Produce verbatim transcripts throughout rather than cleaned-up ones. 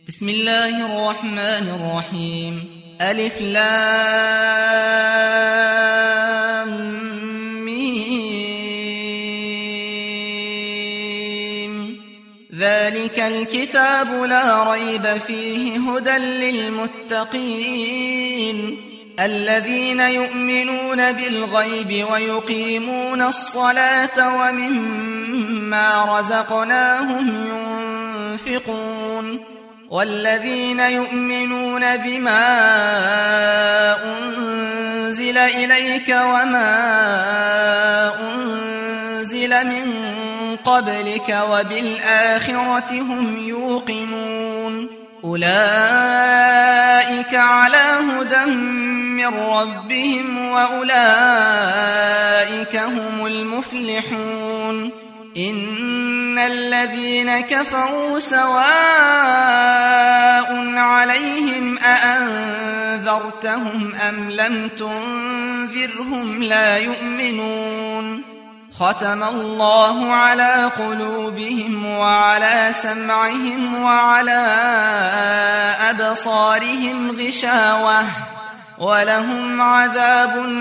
بسم الله الرحمن الرحيم. ألف لام ميم. ذلك الكتاب لا ريب فيه هدى للمتقين الذين يؤمنون بالغيب ويقيمون الصلاة ومما رزقناهم ينفقون والذين يؤمنون بما أنزل إليك وما أنزل من قبلك وبالآخرة هم يوقنون أولئك على هدى من ربهم وأولئك هم المفلحون. إن الذين كفروا سواء عليهم أأنذرتهم أم لم تنذرهم لا يؤمنون. ختم الله على قلوبهم وعلى سمعهم وعلى أبصارهم غشاوة ولهم عذاب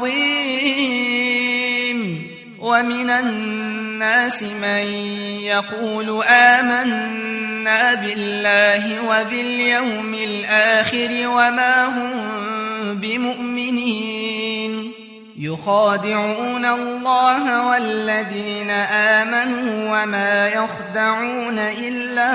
عظيم. ومن الناس من يقول آمنا بالله وباليوم الآخر وما هم بمؤمنين يخادعون الله والذين آمنوا وما يخدعون إلا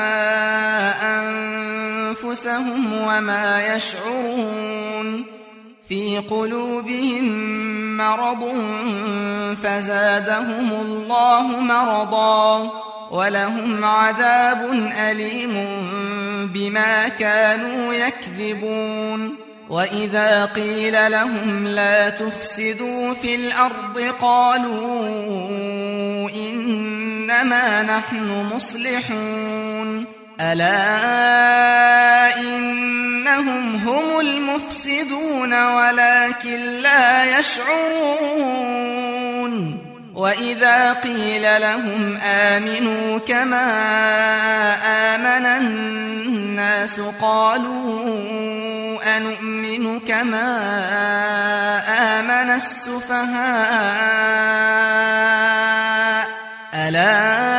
أنفسهم وما يشعرون. في قلوبهم مرض فزادهم الله مرضا ولهم عذاب أليم بما كانوا يكذبون. وإذا قيل لهم لا تفسدوا في الأرض قالوا إنما نحن مصلحون. ألا إنهم هم المفسدون ولكن لا يشعرون. وإذا قيل لهم آمنوا كما آمن الناس قالوا أنؤمن كما آمن السفهاء. ألا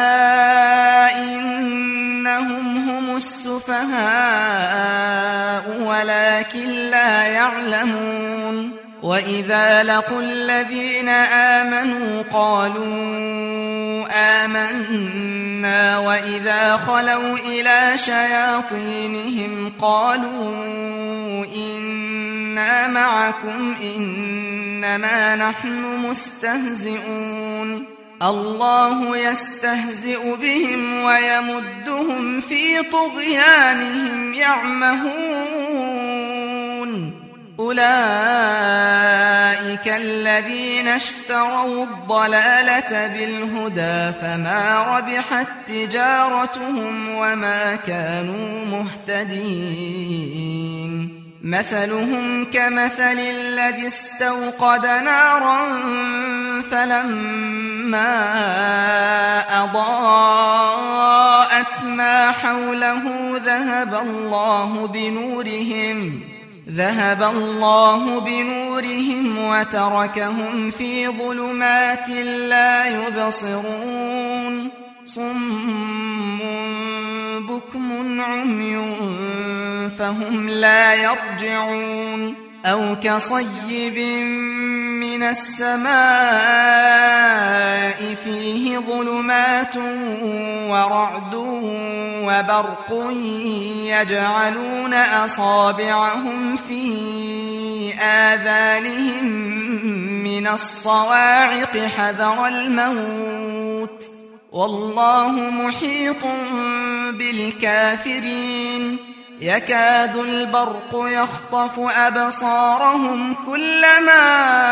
إنهم هم السفهاء ولكن لا يعلمون. وإذا لقوا الذين آمنوا قالوا آمنا وإذا خلوا إلى شياطينهم قالوا إنا معكم إنما نحن مستهزئون. الله يستهزئ بهم ويمدهم في طغيانهم يعمهون. أولئك الذين اشتروا الضلالة بالهدى فما ربحت تجارتهم وما كانوا مهتدين. مثلهم كمثل الذي استوقد نارا فلما أضاءت ما حوله ذهب الله بنورهم ذهب الله بنورهم وتركهم في ظلمات لا يبصرون. صم بكم عمي فهم لا يرجعون. أو كصيب من السماء فيه ظلمات ورعد وبرق يجعلون أصابعهم في آذانهم من الصواعق حذر الموت والله محيط بالكافرين. يكاد البرق يخطف أبصارهم كلما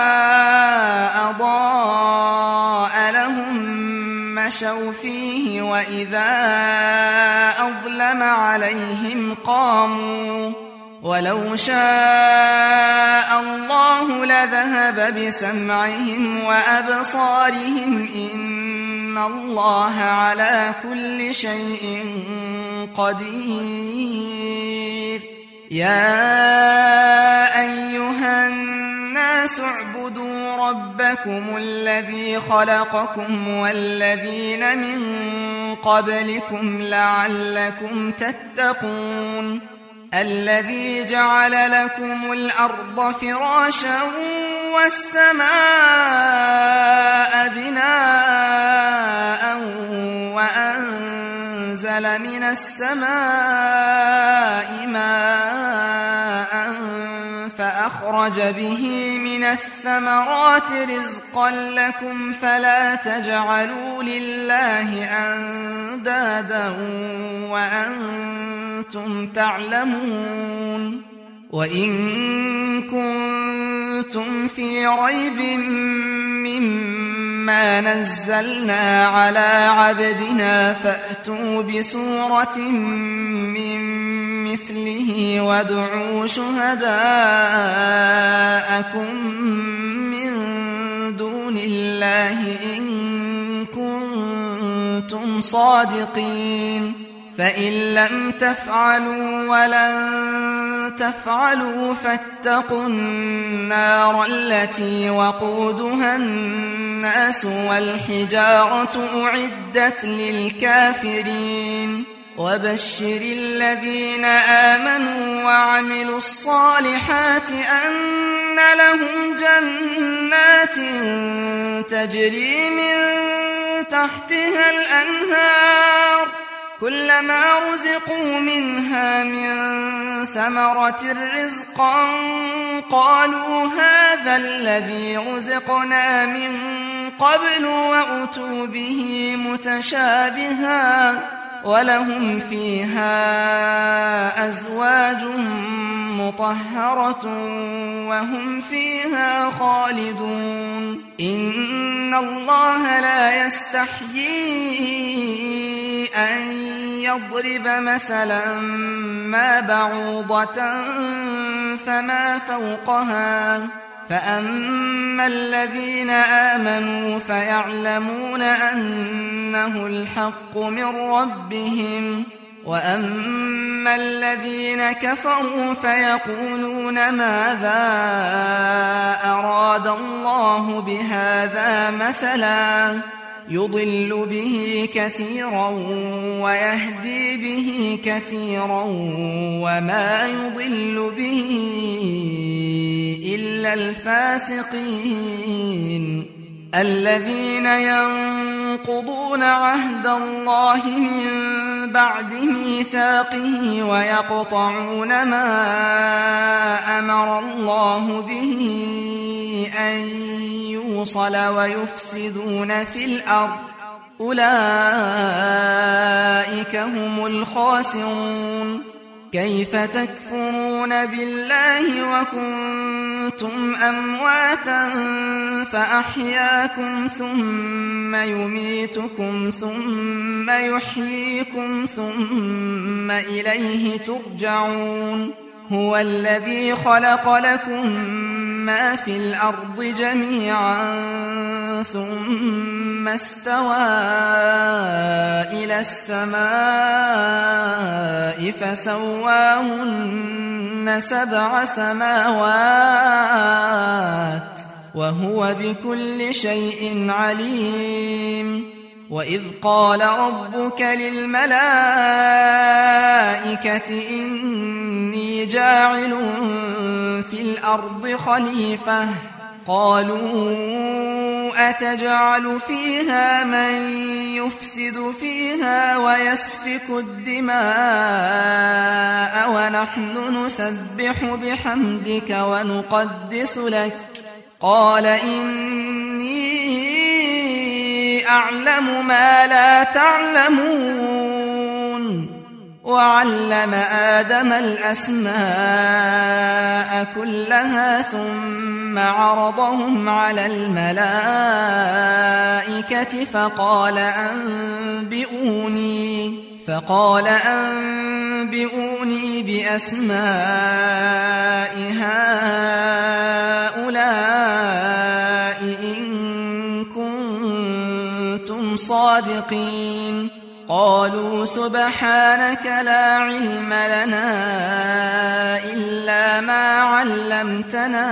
أضاء لهم مشوا فيه وإذا أظلم عليهم قاموا. ولو شاء الله لذهب بسمعهم وأبصارهم إن إن الله على كل شيء قدير. يا أيها الناس اعبدوا ربكم الذي خلقكم والذين من قبلكم لعلكم تتقون. الذي جعل لكم الأرض فراشا والسماء بناء وأنزل من السماء ماء فأخرج به من الثمرات رزقا لكم فلا تجعلوا لله أندادا وأنتم تعلمون. وإن كنتم في ريب مما نزلنا على عبدنا فأتوا بسورة من مثله وادعوا شهداءكم من دون الله إن كنتم صادقين. فإن لم تفعلوا ولن تفعلوا فاتقوا النار التي وقودها الناس والحجارة أعدت للكافرين. وبشر الذين آمنوا وعملوا الصالحات أن لهم جنات تجري من تحتها الأنهار كلما رزقوا منها من ثمرة رزقا قالوا هذا الذي رزقنا من قبل وأتوا به متشابها ولهم فيها أزواج مطهرة وهم فيها خالدون. إن الله لا يستحيي أن يضرب مثلا ما بعوضة فما فوقها فأما الذين آمنوا فيعلمون أنه الحق من ربهم وأما الذين كفروا فيقولون ماذا أراد الله بهذا مثلا يضل به كثيرا ويهدي به كثيرا وما يضل به إلا الفاسقين الذين ينقضون عهد الله من بعد ميثاقه ويقطعون ما أمر الله به أن يوصل ويفسدون في الأرض أولئك هم الخاسرون. كيف تكفرون بالله وكنتم أمواتا فأحياكم ثم يميتكم ثم يحييكم ثم إليه ترجعون. هو الذي خلق لكم ما في الأرض جميعا ثم استوى إلى السماء فسواهن سبع سماوات وهو بكل شيء عليم. وإذ قال ربك للملائكة إني جاعل في الأرض خليفة قالوا أتجعل فيها من يفسد فيها ويسفك الدماء ونحن نسبح بحمدك ونقدس لك قال إني أعلم ما لا تعلمون. وعلم آدم الأسماء كلها ثم عرضهم على الملائكة فقال أنبئوني فقال أنبئوني بأسماء هؤلاء إن كنتم صادقين. الصادقين قالوا سبحانك لا علم لنا إلا ما علمتنا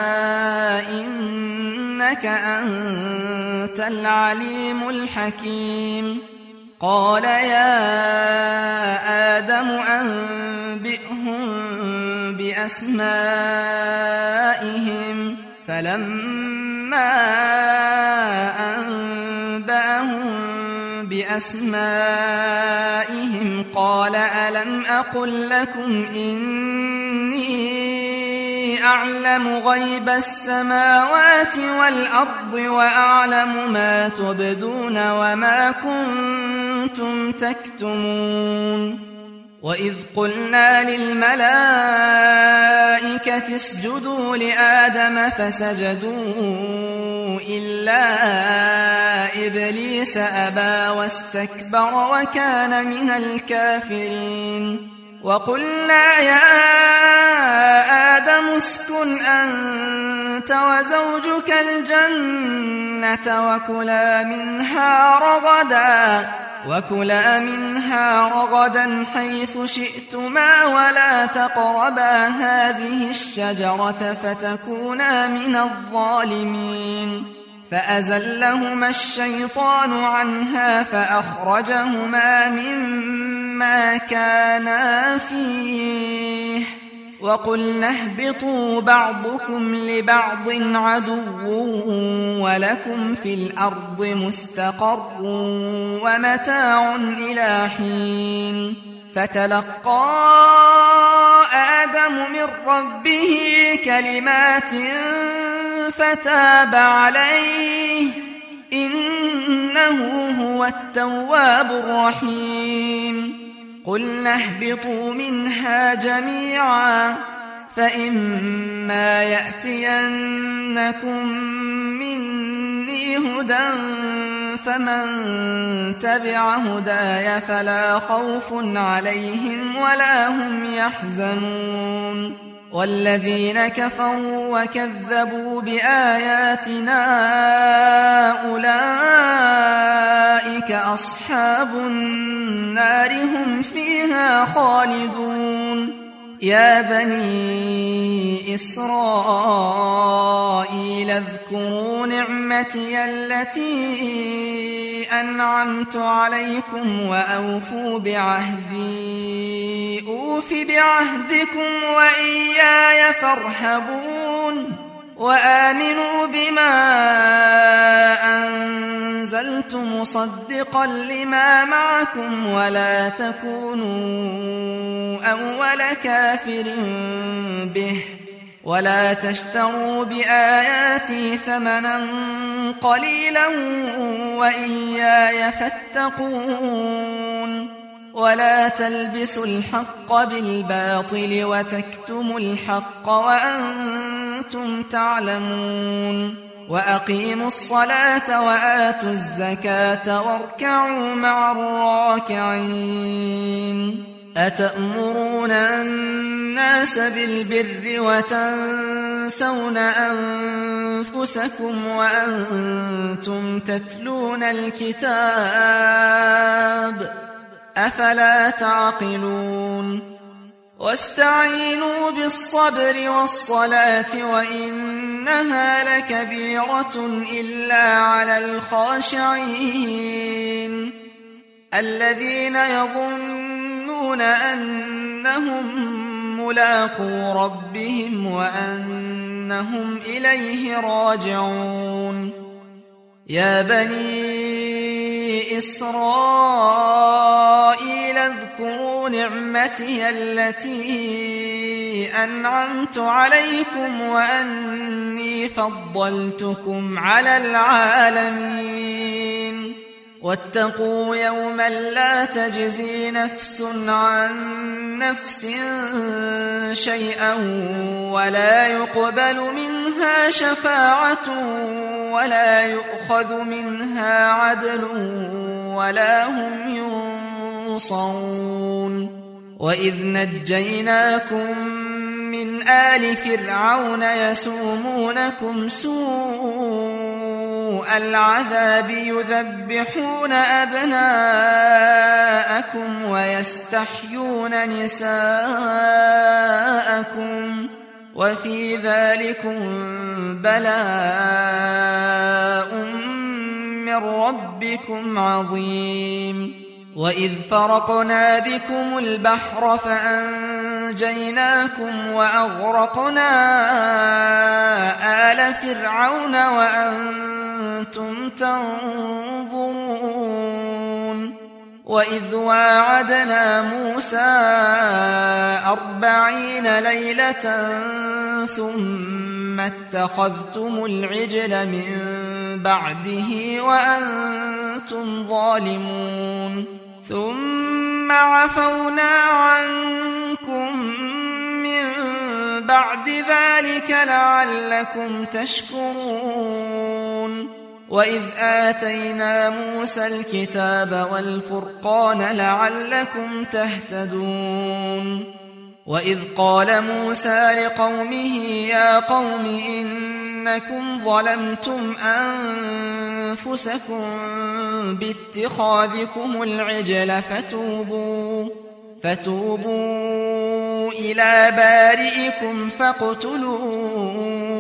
إنك أنت العليم الحكيم قال يا آدم أنبئهم بأسمائهم فلما أنبأهم بأسمائهم قال ألم أقل لكم إني أعلم غيب السماوات والأرض وأعلم ما تبدون وما كنتم تكتمون وإذ قلنا للملائكة اسجدوا لآدم فسجدوا إلا إبليس أبى واستكبر وكان من الكافرين وقلنا يا آدم اسكن أنت وزوجك الجنة وكلا منها رغدا وكلا منها رغدا حيث شئتما ولا تقربا هذه الشجرة فتكونا من الظالمين فأزلهما الشيطان عنها فأخرجهما مما كانا فيه وقلنا اهبطوا بعضكم لبعض عدو ولكم في الأرض مستقر ومتاع إلى حين فتلقى آدم من ربه كلمات فتاب عليه إنه هو التواب الرحيم قلنا اهبطوا منها جميعا فإما يأتينكم مني هدى فمن تبع هداي فلا خوف عليهم ولا هم يحزنون والذين كفروا وكذبوا بآياتنا أولئك أصحاب النار هم فيها خالدون يا بني إسرائيل اذكروا نعمتي التي أنعمت عليكم وأوفوا بعهدي أوف بعهدكم وإياي فارهبون وآمنوا بما أنزلت مصدقا لما معكم ولا تكونوا أول كافر به ولا تشتروا بآياتي ثمنا قليلا وإياي فاتقون ولا تلبسوا الحق بالباطل وتكتموا الحق وأنتم تعلمون وأقيموا الصلاة وآتوا الزكاة واركعوا مع الراكعين أتأمرون الناس بالبر وتنسون أنفسكم وأنتم تتلون الكتاب أفلا تعقلون واستعينوا بالصبر والصلاة وإنها لكبيرة إلا على الخاشعين الذين يظنون أنهم ملاقو ربهم وأنهم إليه راجعون يا بني إسرائيل اذكروا نعمتي التي أنعمت عليكم وأني فضلتكم على العالمين واتقوا يوما لا تجزي نفس عن نفس شيئا ولا يقبل منها شفاعة ولا يؤخذ منها عدل ولا هم ينصرون وإذ نجيناكم من آل فرعون يسومونكم سوء العذاب يذبحون أبناءكم ويستحيون نساءكم وفي ذلكم بلاء من ربكم عظيم. وإذ فرقنا بكم البحر فأنجيناكم وأغرقنا آل فرعون وأنتم تنظرون. وإذ واعدنا موسى أربعين ليلة ثم اتخذتم العجل من بعده وأنتم ظالمون. ثم عفونا عنكم من بعد ذلك لعلكم تشكرون. وإذ آتينا موسى الكتاب والفرقان لعلكم تهتدون. وإذ قال موسى لقومه يا قوم إنكم ظلمتم أنفسكم باتخاذكم العجل فتوبوا فتوبوا إلى بارئكم فاقتلوا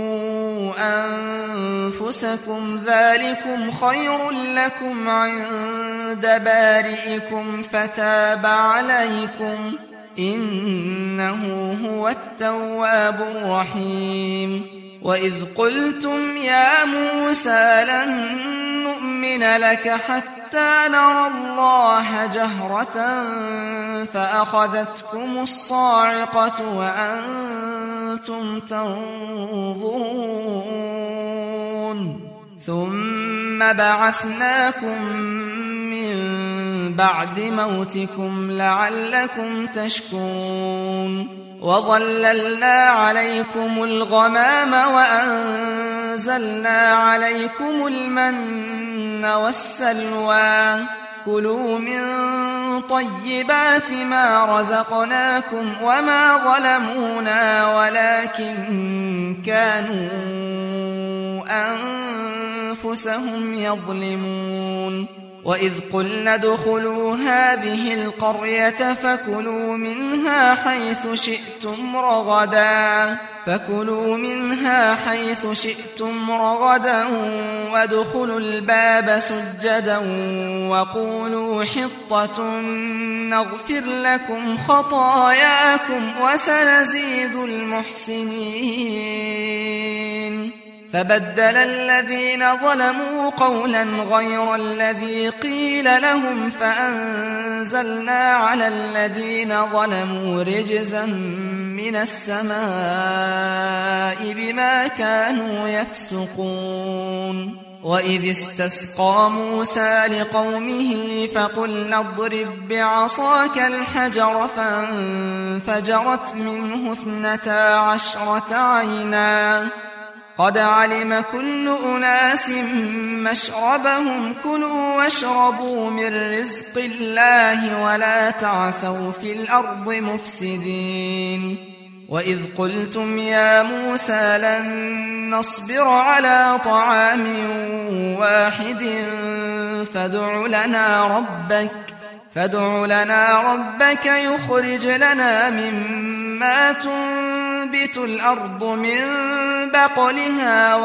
أنفسكم ذلكم خير لكم عند بارئكم فتاب عليكم إنه هو التواب الرحيم. وإذ قلتم يا موسى لن نؤمن لك حتى نرى الله جهرة فأخذتكم الصاعقة وأنتم تنظرون. ثم بعثناكم من بعد موتكم لعلكم تشكرون. وظللنا عليكم الغمام وأنزلنا عليكم المن والسلوى كلوا من طيبات ما رزقناكم وما ظلمونا ولكن كانوا أنفسهم يظلمون. وإذ قلنا ادخلوا هذه القرية فكلوا منها حيث شئتم رغدا فكلوا منها حيث شئتم رغدا وادخلوا الباب سجدا وقولوا حطة نغفر لكم خطاياكم وسنزيد المحسنين. فبدل الذين ظلموا قولا غير الذي قيل لهم فأنزلنا على الذين ظلموا رجزا من السماء بما كانوا يفسقون. وإذ استسقى موسى لقومه فقلنا اضرب بعصاك الحجر فانفجرت منه اثنتا عشرة عينا قد علم كل أناس مشربهم كلوا واشربوا من رزق الله ولا تعثوا في الأرض مفسدين. وإذ قلتم يا موسى لن نصبر على طعام واحد فادع لنا ربك فادع لنا ربك يخرج لنا مما تنبت الأرض من بقلها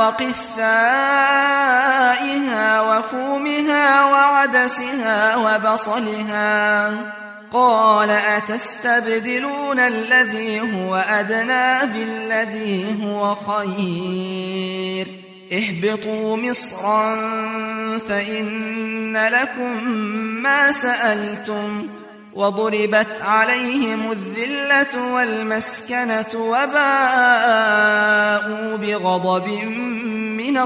وقثائها وفومها وعدسها وبصلها قال أتستبدلون الذي هو أدنى بالذي هو خير اهبطوا مصرا فإن لكم ما سألتم وضربت عليهم الذلة والمسكنة وباءوا بغضب من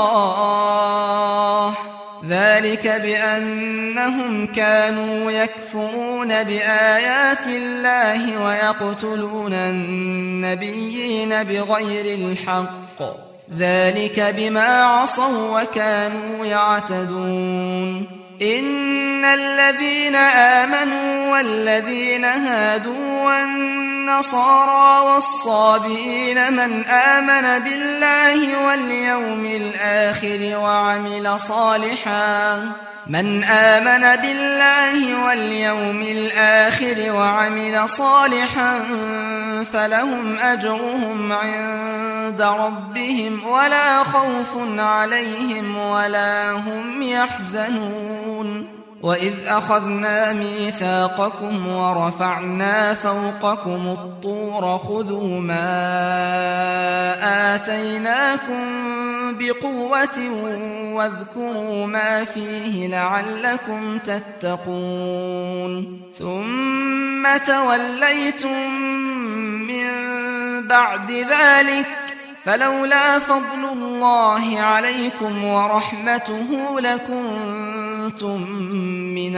الله ذلك بأنهم كانوا يكفرون بآيات الله ويقتلون النبيين بغير الحق ذلك بما عصوا وكانوا يعتدون. إن الذين آمنوا والذين هادوا والنصارى والصابئين من آمن بالله واليوم الآخر وعمل صالحا من آمن بالله واليوم الآخر وعمل صالحا فلهم أجرهم عند ربهم ولا خوف عليهم ولا هم يحزنون وإذ أخذنا ميثاقكم ورفعنا فوقكم الطور خذوا ما آتيناكم بقوة واذكروا ما فيه لعلكم تتقون ثم توليتم من بعد ذلك فلولا فضل الله عليكم ورحمته لكنتم من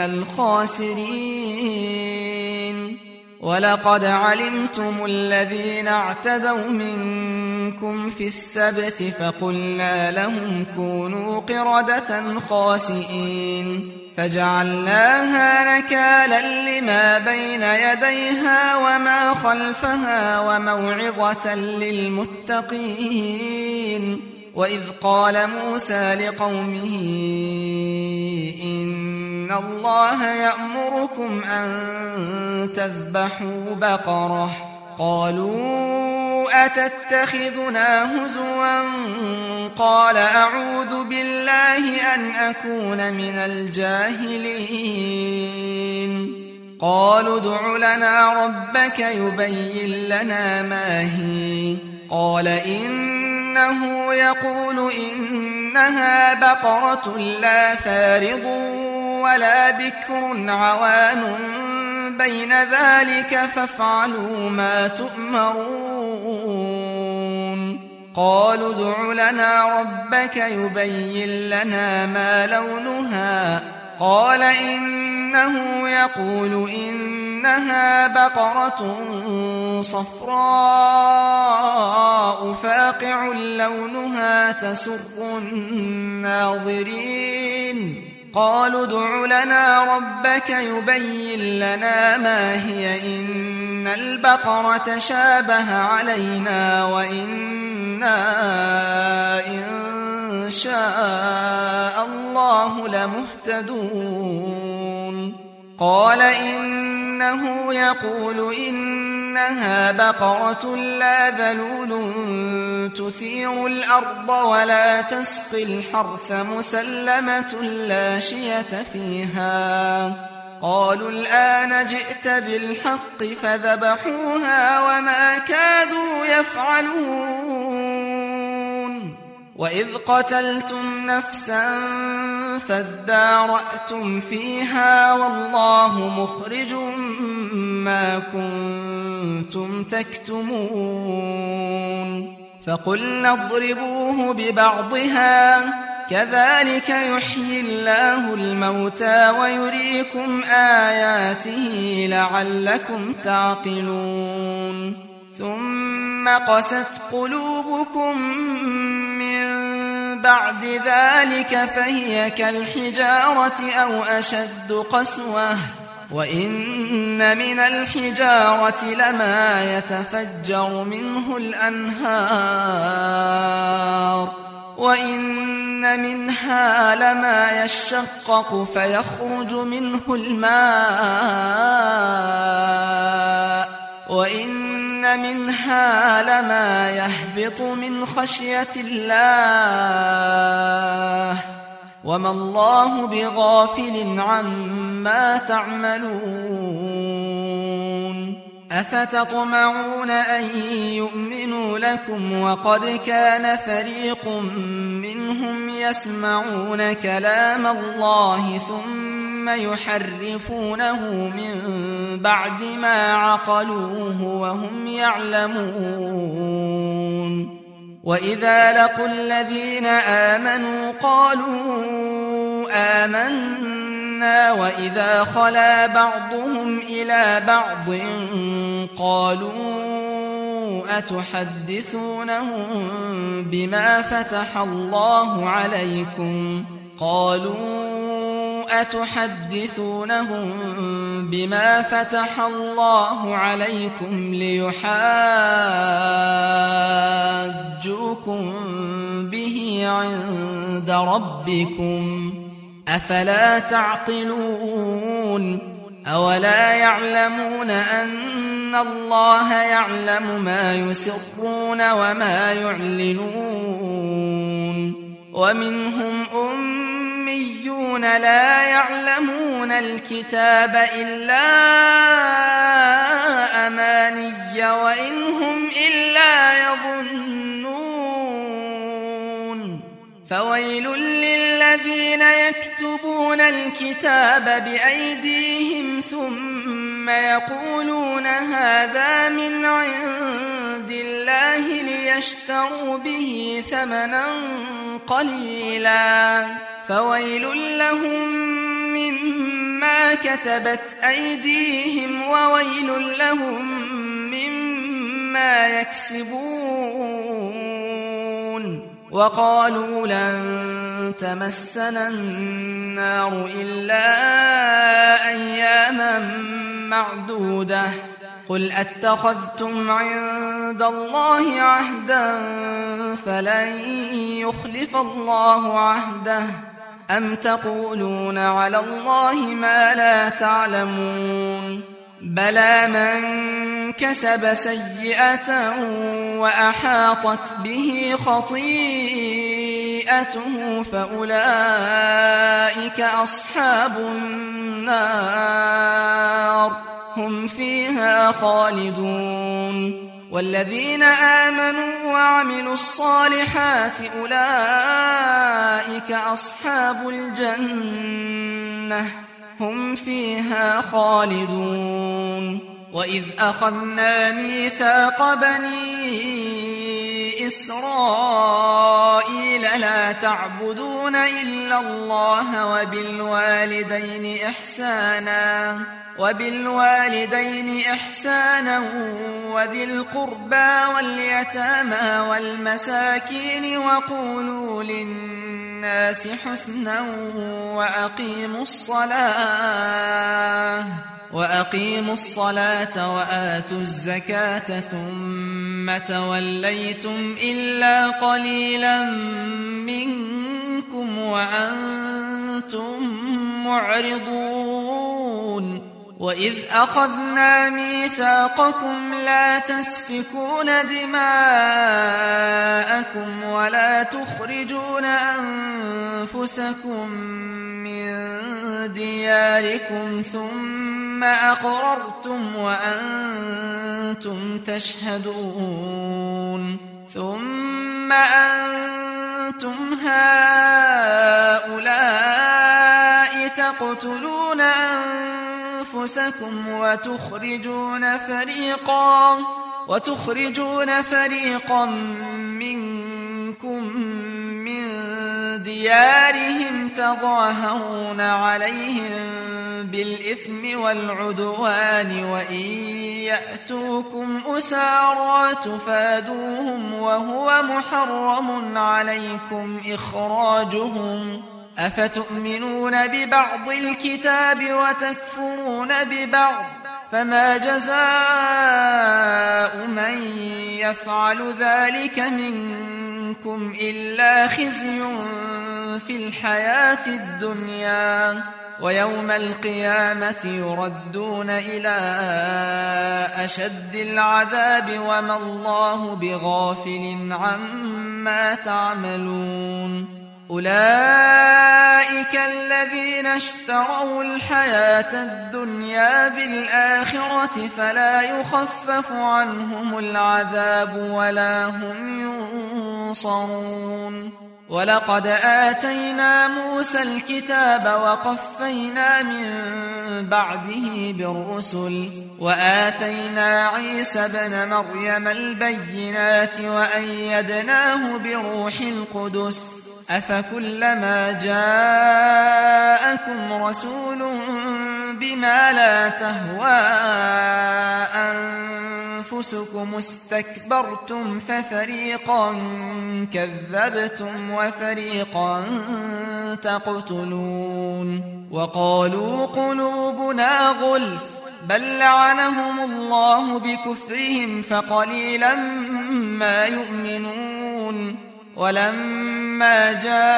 الخاسرين ولقد علمتم الذين اعتدوا منكم في السبت فقلنا لهم كونوا قردة خاسئين فجعلناها نكالا لما بين يديها وما خلفها وموعظة للمتقين وإذ قال موسى لقومه إن الله يأمركم أن تذبحوا بقرة قالوا أتتخذنا هزوا قال أعوذ بالله أن أكون من الجاهلين قالوا ادع لنا ربك يبين لنا ما هي قال إنه يقول إنها بقرة لا فارض ولا بكر عوان بين ذلك فافعلوا ما تؤمرون قالوا ادع لنا ربك يبين لنا ما لونها قال إنه يقول إنها بقرة صفراء فاقع لونها تسر الناظرين قالوا ادع لنا ربك يبين لنا ما هي إن البقرة شابه علينا وإنا إن شاء الله لمهتدون قال إنه يقول إنها بقرة لا ذلول تثير الأرض ولا تسقي الحرث مسلمة لا شية فيها قالوا الآن جئت بالحق فذبحوها وما كادوا يفعلون وإذ قتلتم نفسا فادارأتم فيها والله مخرج ما كنتم تكتمون فقلنا اضربوه ببعضها كذلك يحيي الله الموتى ويريكم آياته لعلكم تعقلون ثم قست قلوبكم من بعد ذلك فهي كالحجارة أو أشد قسوة وإن من الحجارة لما يتفجر منه الأنهار وإن منها لما يشقق فيخرج منه الماء وإن منها لما يهبط من خشية الله وما الله بغافل عما تعملون أفتطمعون أن يؤمنوا لكم وقد كان فريق منهم يسمعون كلام الله ثم يحرفونه من بعد ما عقلوه وهم يعلمون وإذا لقوا الذين آمنوا قالوا آمنا وإذا خلا بعضهم إلى بعض قالوا أتحدثونهم بما فتح الله عليكم قالوا أتحدثونهم بما فتح الله عليكم ليحاجوكم به عند ربكم أفلا تعقلون أولا يعلمون أن الله يعلم ما يسرون وما يعلنون ومنهم أميون لا يعلمون الكتاب إلا أماني وإن هم إلا يظنون فويل للذين يكتبون الكتاب بأيديهم ثم يقولون هذا من عند الله ليشتروا به ثمنا قليلا فويل لهم مما كتبت أيديهم وويل لهم مما يكسبون وقالوا لن تمسنا النار إلا أياما معدودة قل أتخذتم عند الله عهدا فلن يخلف الله عهده أم تقولون على الله ما لا تعلمون بلى من كسب سيئة وأحاطت به خطيئته فأولئك أصحاب النار هم فيها خالدون والذين آمنوا وعملوا الصالحات أولئك أصحاب الجنة هم فيها خالدون وإذ أخذنا ميثاق بني إسرائيل لا تعبدون إلا الله وبالوالدين إحسانا وبالوالدين إحسانا وذي القربى واليتامى والمساكين وقولوا للناس حسنا وأقيموا الصلاة وأقيموا الصلاة وآتوا الزكاة ثم توليتم إلا قليلا منكم وأنتم معرضون وإذ أخذنا ميثاقكم لا تسفكون دماءكم ولا تخرجون أنفسكم من دياركم ثم أقررتم وأنتم تشهدون ثم أنتم هؤلاء تقتلون أنفسكم وتخرجون فريقا وتخرجون فريقا منكم من ديارهم تظاهرون عليهم بالإثم والعدوان وإن يأتوكم أسارى تفادوهم وهو محرم عليكم إخراجهم أفتؤمنون ببعض الكتاب وتكفرون ببعض فما جزاء من يفعل ذلك منكم إلا خزي في الحياة الدنيا ويوم القيامة يردون إلى أشد العذاب وما الله بغافل عما تعملون أولئك الذين اشتروا الحياة الدنيا بالآخرة فلا يخفف عنهم العذاب ولا هم ينصرون ولقد آتينا موسى الكتاب وقفينا من بعده بالرسل وآتينا عيسى بن مريم البينات وأيدناه بروح القدس أفكلما جاءكم رسول بما لا تهوى أنفسكم استكبرتم ففريقا كذبتم وفريقا تقتلون وقالوا قلوبنا غلف بل لعنهم الله بكفرهم فقليلا ما يؤمنون ولما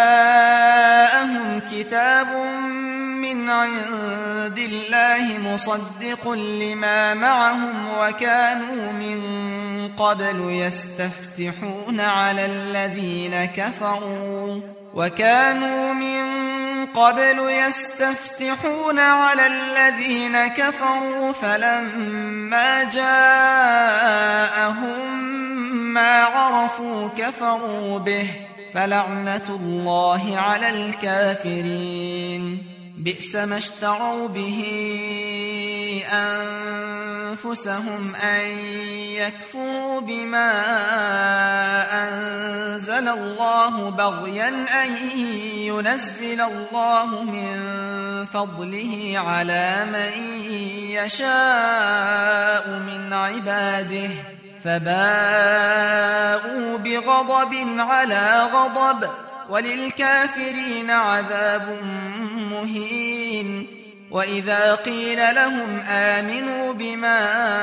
جاءهم كتاب من عند الله مصدق لما معهم وكانوا من قبل يستفتحون على الذين كفروا وكانوا من قبل يستفتحون على الذين كفروا فلما جاءهم ما عرفوا كفروا به فلعنة الله على الكافرين بئس ما اشتروا به أنفسهم أن يكفروا بما أنزل الله بغيا أن ينزل الله من فضله على من يشاء من عباده فباءوا بغضب على غضب وللكافرين عذاب مهين وإذا قيل لهم آمنوا بما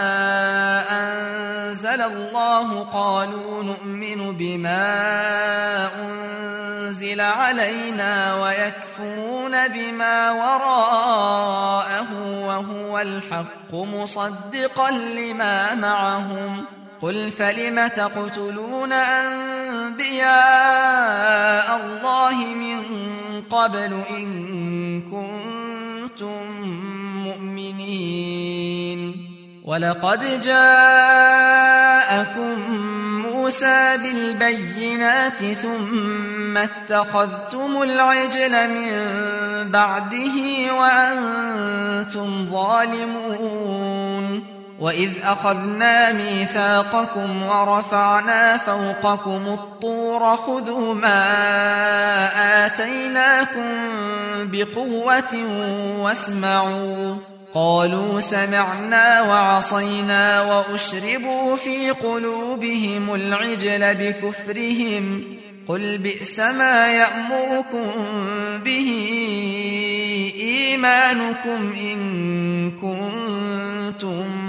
أنزل الله قالوا نؤمن بما أنزل علينا ويكفرون بما وراءه وهو الحق مصدقا لما معهم قل فلم تقتلون أنبياء الله من قبل إن كنتم مؤمنين ولقد جاءكم موسى بالبينات ثم اتخذتم العجل من بعده وأنتم ظالمون وإذ أخذنا ميثاقكم ورفعنا فوقكم الطور خذوا ما آتيناكم بقوة واسمعوا قالوا سمعنا وعصينا وأشربوا في قلوبهم العجل بكفرهم قل بئس ما يأمركم به إيمانكم إن كنتم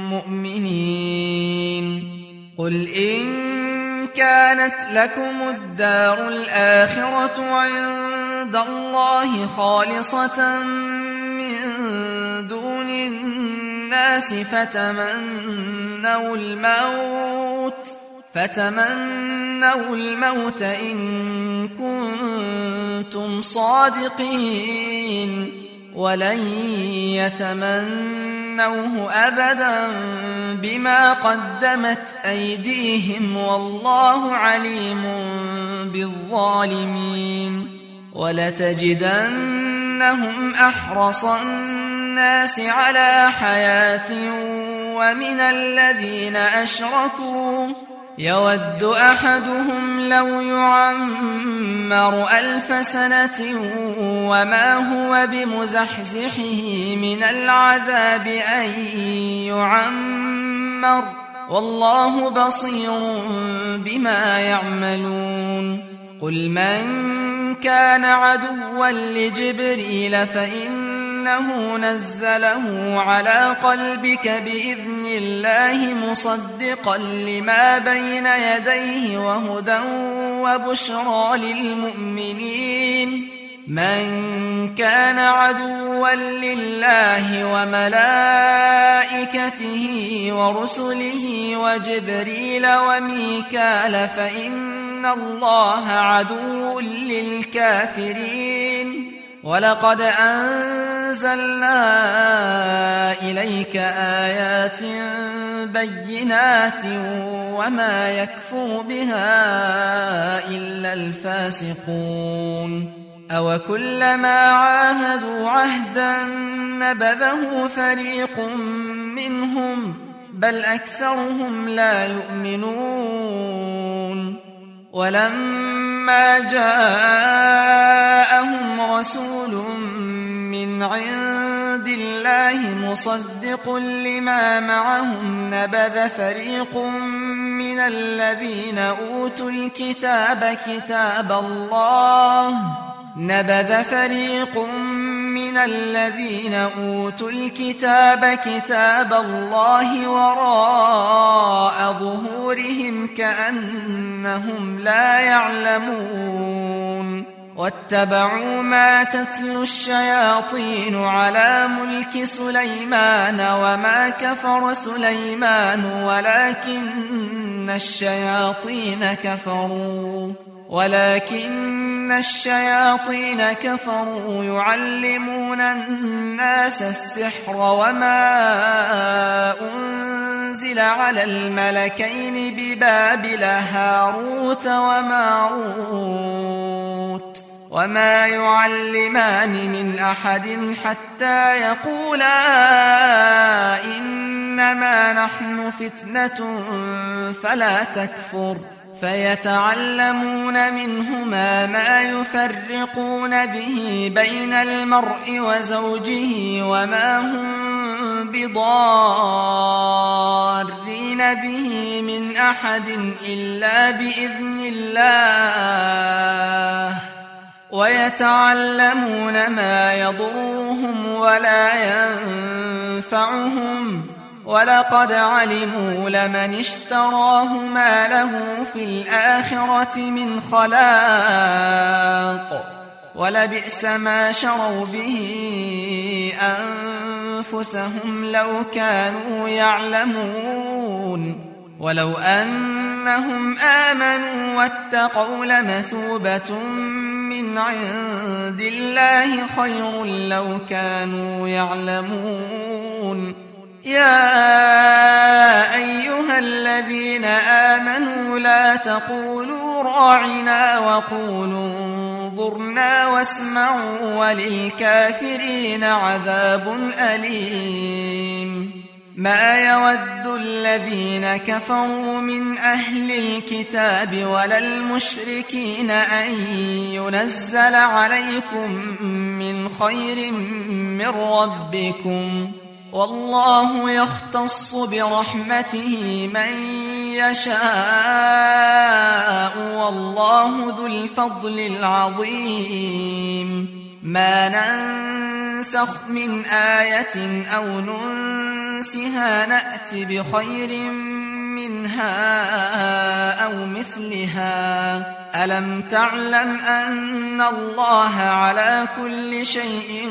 مؤمنين قل إن كانت لكم الدار الآخرة عند الله خالصة من دون الناس فتمنوا الموت فتمنوا الموت إن كنتم صادقين ولن يتمنوه أبدا بما قدمت أيديهم والله عليم بالظالمين ولتجدنهم أحرص الناس على حياة ومن الذين أشركوا يود أحدهم لو يعمر ألف سنة وما هو بمزحزحه من العذاب أن يعمر والله بصير بما يعملون قل من كان عدوا لجبريل فإنه نزله على قلبك بإذن الله مصدقا لما بين يديه وهدى وبشرى للمؤمنين من كان عدوا لله وملائكته ورسله وجبريل وميكال فإن الله عدو للكافرين ولقد أنزلنا إليك آيات بينات وما يكفر بها إلا الفاسقون أو كلما عاهدوا عهدا نبذه فريق منهم بل أكثرهم لا يؤمنون ولما جاءهم رسول من عند الله الله مصدق لما معهم نبذ فريق من الذين أوتوا الكتاب كتاب الله نبذ فريق من الذين أوتوا الكتاب كتاب الله وراء ظهورهم كأنهم لا يعلمون واتبعوا ما تتلو الشياطين على ملك سليمان وما كفر سليمان ولكن الشياطين كفروا ولكن الشياطين كفروا يعلمون الناس السحر وما أنزل على الملكين ببابل هاروت وماروت وما يعلمان من أحد حتى يقولا إنما نحن فتنة فلا تكفر فيتعلمون منهما ما يفرقون به بين المرء وزوجه وما هم بضارين به من أحد إلا بإذن الله ويتعلمون ما يضرهم ولا ينفعهم ولقد علموا لمن اشتراه ما له في الآخرة من خلاق ولبئس ما شروا به أنفسهم لو كانوا يعلمون ولو أنهم آمنوا واتقوا لمثوبة من عند الله خير لو كانوا يعلمون يا أيها الذين آمنوا لا تقولوا راعنا وقولوا انظرنا واسمعوا وللكافرين عذاب أليم ما يود الذين كفروا من أهل الكتاب ولا المشركين أن ينزل عليكم من خير من ربكم والله يختص برحمته من يشاء والله ذو الفضل العظيم ما ننسخ من آية أو ننسها نأت بخير منها أو مثلها ألم تعلم أن الله على كل شيء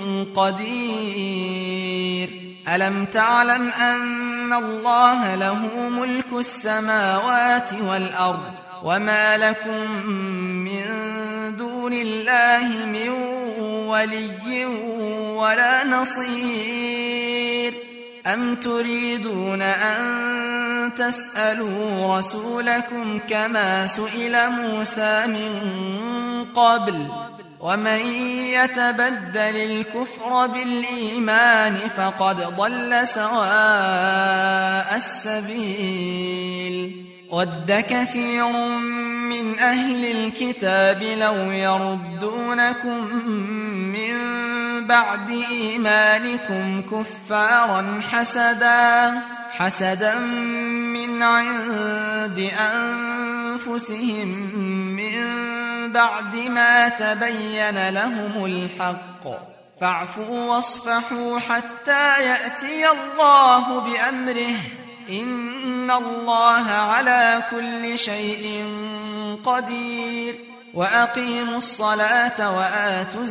قدير ألم تعلم أن الله له ملك السماوات والأرض وما لكم من دون الله من ولي ولا نصير أم تريدون أن تسألوا رسولكم كما سئل موسى من قبل ومن يتبدل الكفر بالإيمان فقد ضل سواء السبيل ود كثير من أهل الكتاب لو يردونكم من بعد إيمانكم كفارا حسدا حسدا من عند أنفسهم من بعد ما تبين لهم الحق فاعفوا واصفحوا حتى يأتي الله بأمره إن الله على كل شيء قدير وأقيموا الصلاة وآتوا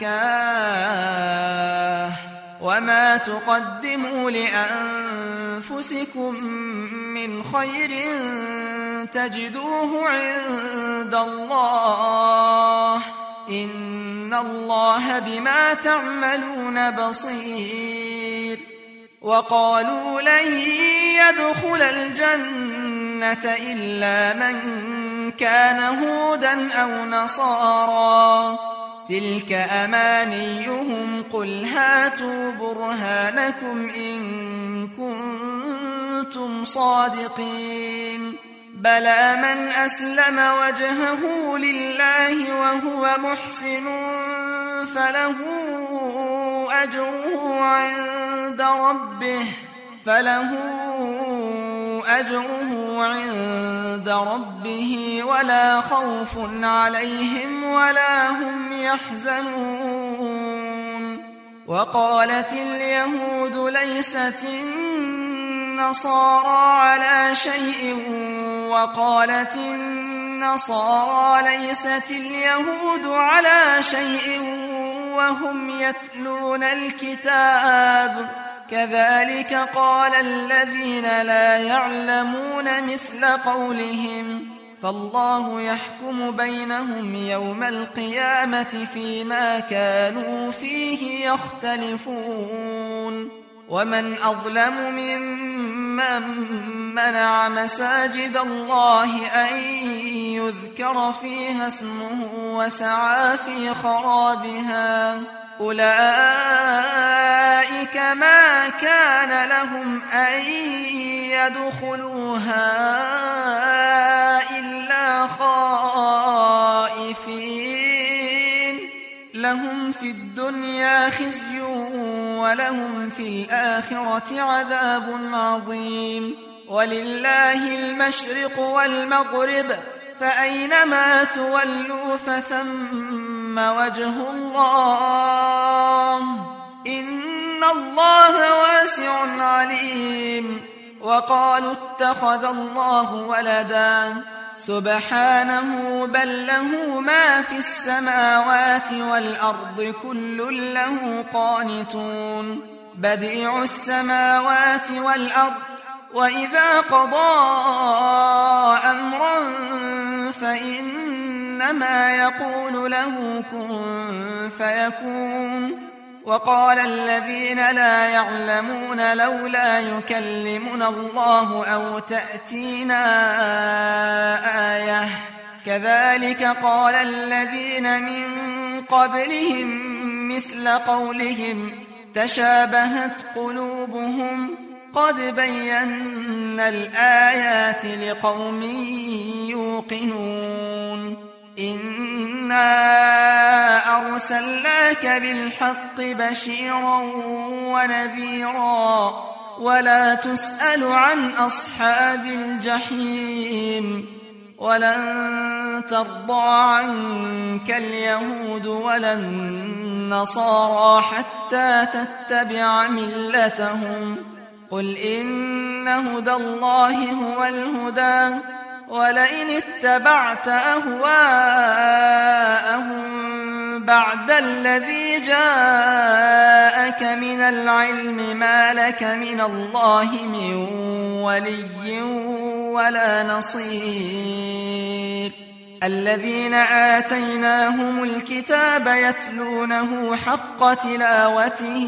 الزكاة وما تقدموا لأنفسكم من خير تجدوه عند الله إن الله بما تعملون بصير وقالوا لن يدخل الجنة إلا من كان هودا أو نصارى تلك أمانيهم قل هاتوا برهانكم إن كنتم صادقين بلى من أسلم وجهه لله وهو محسن فله أجره عند ربه فله أجره عند ربه ولا خوف عليهم ولا هم يحزنون. وقالت اليهود ليست النصارى على شيء وقالت النصارى ليست اليهود على شيء وهم يتلون الكتاب كذلك قال الذين لا يعلمون مثل قولهم فالله يحكم بينهم يوم القيامة فيما كانوا فيه يختلفون. ومن أظلم ممن منع مساجد الله أن يذكر فيها اسمه وسعى في خرابها أولئك ما كان لهم أن يدخلوها إلا خائفين لهم في الدنيا خزي ولهم في الآخرة عذاب عظيم. ولله المشرق والمغرب فأينما تولوا فثم وجه الله إن الله واسع عليم. وقالوا اتخذ الله ولدا سبحانه بل له ما في السماوات والأرض كل له قانتون بديع السماوات والأرض وإذا قضى أمرا فإنما يقول له كن فيكون. وقال الذين لا يعلمون لولا يكلمنا الله أو تأتينا آية كذلك قال الذين من قبلهم مثل قولهم تشابهت قلوبهم قد بينا الآيات لقوم يوقنون. إنا أرسلناك بالحق بشيرا ونذيرا ولا تسأل عن أصحاب الجحيم. ولن ترضى عنك اليهود ولا النصارى حتى تتبع ملتهم قل إن هدى الله هو الهدى ولئن اتبعت أهواءهم بعد الذي جاءك من العلم ما لك من الله من ولي ولا نصير. الذين آتيناهم الكتاب يتلونه حق تلاوته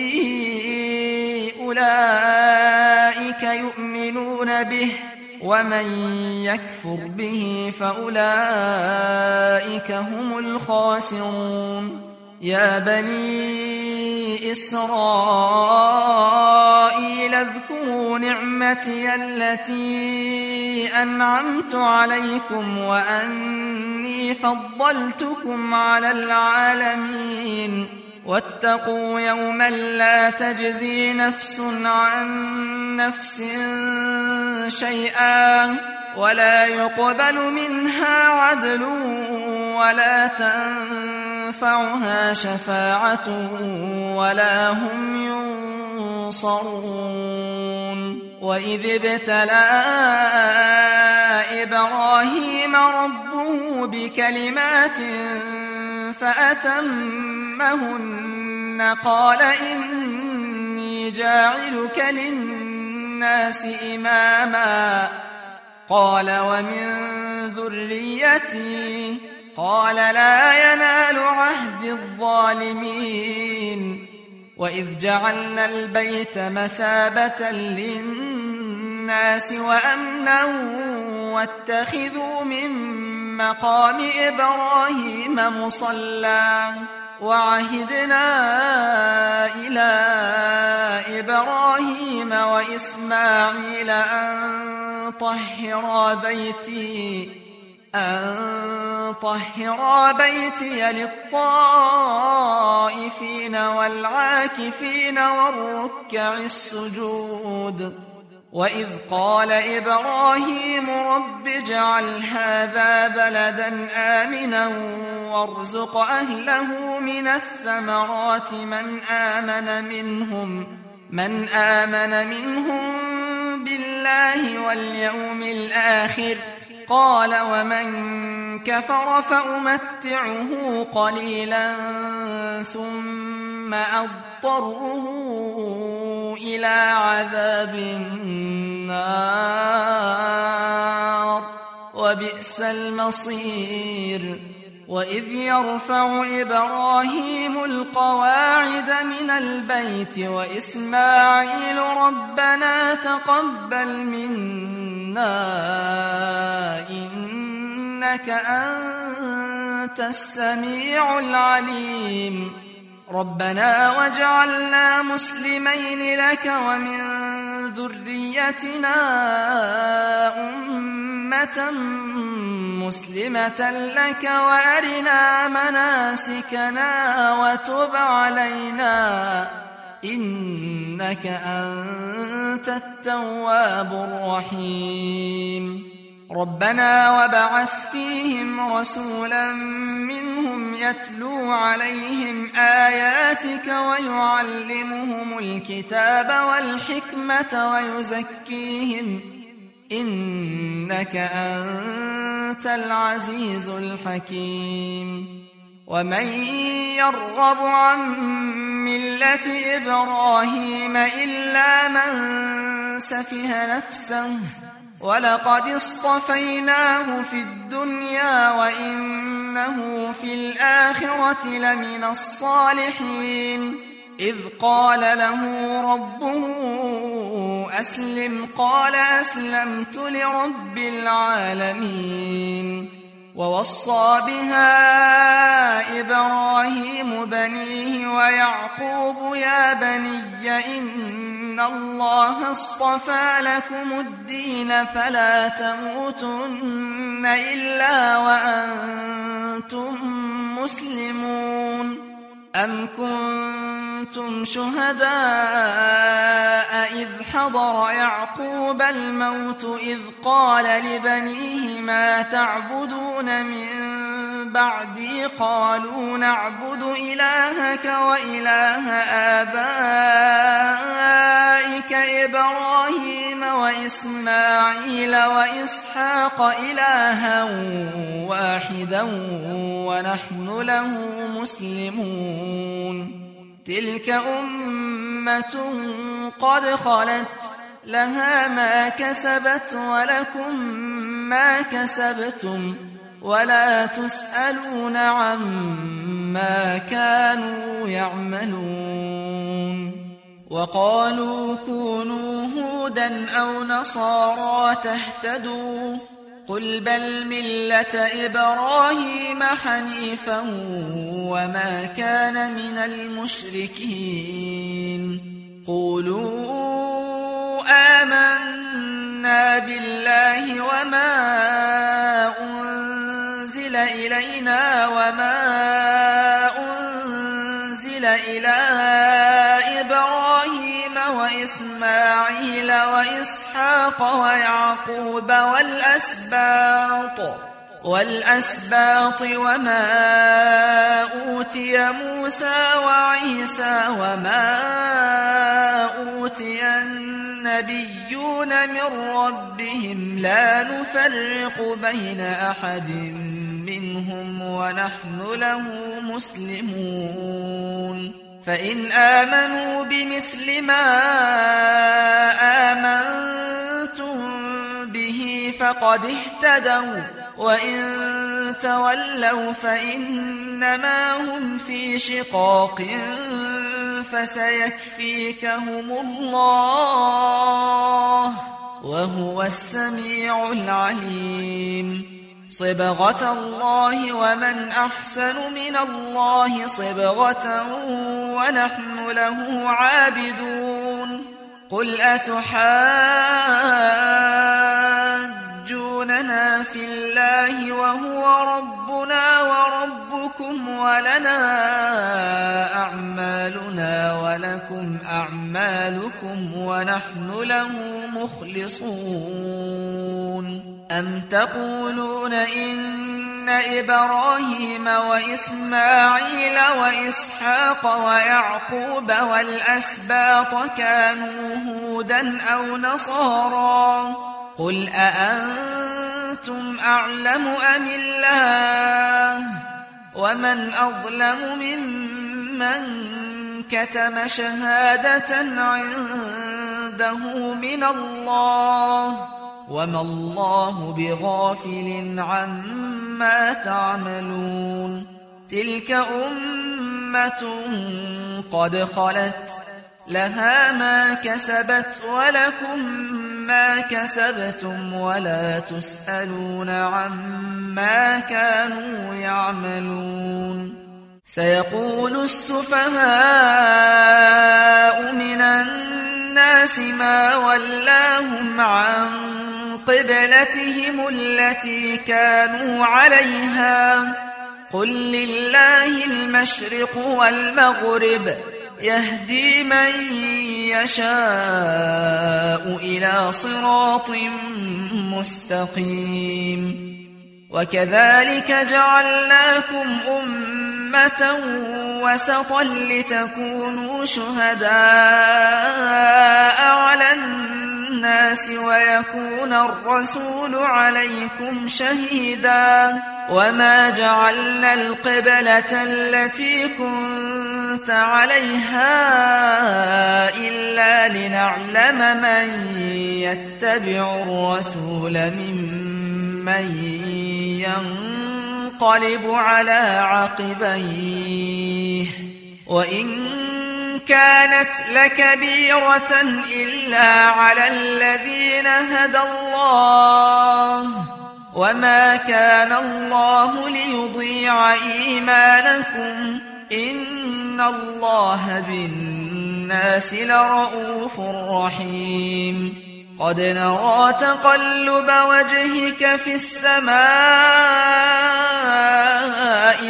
أولئك يؤمنون به ومن يكفر به فأولئك هم الخاسرون. يا بني إسرائيل اذكروا نعمتي التي أنعمت عليكم وأني فضلتكم على العالمين. واتقوا يوما لا تجزي نفس عن نفس شيئا ولا يقبل منها عدل ولا تنفعها شفاعة ولا هم ينصرون. وإذ ابتلى إبراهيم ربه بكلمات فأتمهن قال إني جاعلك للناس إماما قال ومن ذريتي قال لا ينال عهد الظالمين. وإذ جعلنا البيت مثابة للناس وأمنا واتخذوا من مقام إبراهيم مصلى وعهدنا إلى إبراهيم وإسماعيل أن طهرا بيتي أن طهرا بيتي للطائفين والعاكفين والركع السجود. وإذ قال إبراهيم رب اجعل هذا بلدا آمنا وارزق أهله من الثمرات من آمن منهم من آمن منهم بالله واليوم الآخر قال ومن كفر فأمتعه قليلا ثم أضطره إلى عذاب النار وبئس المصير. وإذ يرفع إبراهيم القواعد من البيت وإسماعيل ربنا تقبل منا إنك أنت السميع العليم ربنا واجعلنا مسلمين لك ومن ذريتنا أمة مسلمة لك وأرنا مناسكنا وتب علينا إنك أنت التواب الرحيم ربنا وابعث فيهم رسولا منهم يتلو عليهم آياتك ويعلمهم الكتاب والحكمة ويزكيهم إنك أنت العزيز الحكيم. ومن يرغب عن ملة إبراهيم إلا من سفه نفسه ولقد اصطفيناه في الدنيا وإنه في الآخرة لمن الصالحين إذ قال له ربه أسلم قال أسلمت لرب العالمين. ووصى بها إبراهيم بنيه ويعقوب يا بني إن الله اصطفى لكم الدين فلا تموتن إلا وأنتم مسلمون. أم كنتم شهداء إذ حضر يعقوب الموت إذ قال لبنيه ما تعبدون من بعدي قالوا نعبد إلهك وإله آبائك إبراهيم وإسماعيل وإسحاق إلها واحدا ونحن له مسلمون. تلك أمة قد خلت لها ما كسبت ولكم ما كسبتم ولا تسألون عما كانوا يعملون. وقالوا كونوا هودا أو نصارى تهتدوا قل بل ملة إبراهيم حنيفا وما كان من المشركين. قولوا آمنا بالله وما أنزل إلينا وما أنزل إلى إبراهيم وإسماعيل وإسحاق ويعقوب والأسباط والأسباط وما أوتي موسى وعيسى وما أوتي النبيون من ربهم لا نفرق بين أحد منهم ونحن له مسلمون. فإن آمنوا بمثل ما آمنتم به فقد اهتدوا وإن تولوا فإنما هم في شقاق فسيكفيكهم الله وهو السميع العليم. صبغة الله ومن أحسن من الله صبغة ونحن له عابدون. قل أتحاجوننا في الله وهو لكم ونحن له مخلصون أم تقولون إن إبراهيم وإسماعيل وإسحاق ويعقوب والأسباط كانوا هودا أو نصارى قل أأنتم أعلم أم الله ومن أظلم ممن كتم شهادة عنده من الله وما الله بغافل عما تعملون تلك أمة قد خلت لها ما كسبت ولكم ما كسبتم ولا تسألون عما كانوا يعملون سيقول السفهاء من الناس ما ولاهم عن قبلتهم التي كانوا عليها قل لله المشرق والمغرب يهدي من يشاء إلى صراط مستقيم وكذلك جعلناكم أمة وسطا لتكونوا شهداء على الناس ويكون الرسول عليكم شهيدا وما جعلنا القبلة التي كنت عليها إلا لنعلم من يتبع الرسول ممن ينقلب على عقبيه وإن كانت لكبيرة إلا على الذين هدى الله وما كان الله ليضيع إيمانكم إن الله بالناس لرؤوف رحيم قد نرى تقلب وجهك في السماء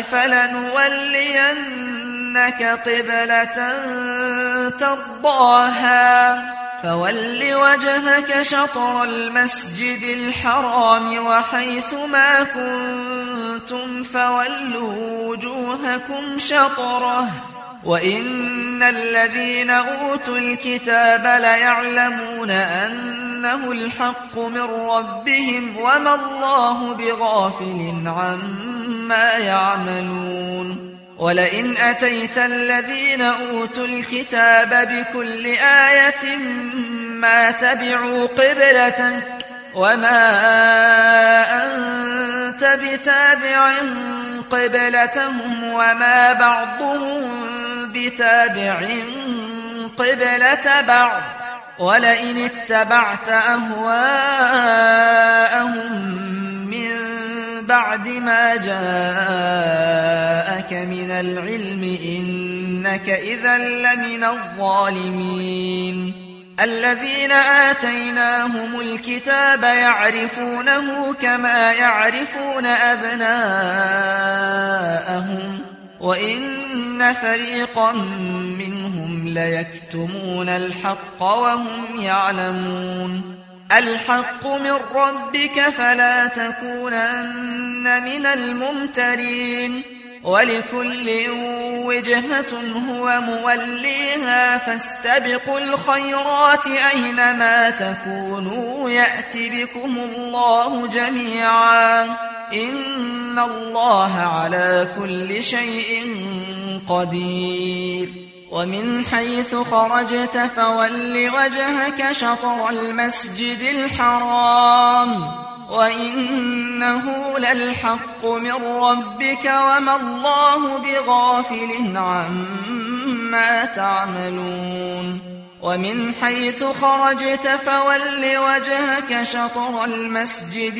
فلنولينك قبلة ترضاها فول وجهك شطر المسجد الحرام وحيث ما كنتم فولوا وجوهكم شطره وإن الذين أوتوا الكتاب ليعلمون أنه الحق من ربهم وما الله بغافل عما يعملون ولئن أتيت الذين أوتوا الكتاب بكل آية ما تبعوا قبلتك وما أنت بتابع قبلتهم وما بعضهم بتابع قبلة بعض ولئن اتبعت أهواءهم من بعد ما جاءك من العلم إنك إذا لمن الظالمين الذين آتيناهم الكتاب يعرفونه كما يعرفون أبناءهم وإن فريقا منهم ليكتمون الحق وهم يعلمون الحق من ربك فلا تكونن من الممترين ولكل وجهة هو موليها فاستبقوا الخيرات أينما تكونوا يأت بكم الله جميعا إن الله على كل شيء قدير ومن حيث خرجت فول وجهك شطر المسجد الحرام وإنه للحق من ربك وما الله بغافل عما تعملون ومن حيث خرجت فول وجهك شطر المسجد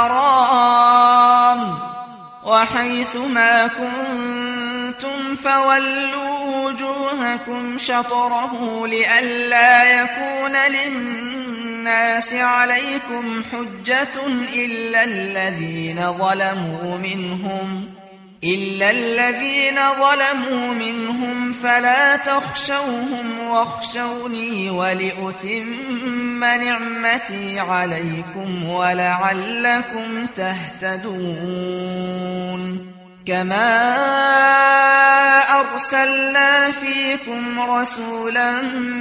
الحرام وحيث ما كنتم فولوا وجوهكم شطره لئلا يكون للناس عليكم حجة إلا الذين ظلموا منهم إلا الذين ظلموا منهم فلا تخشوهم واخشوني ولأتم نعمتي عليكم ولعلكم تهتدون كما أرسلنا فيكم رسولا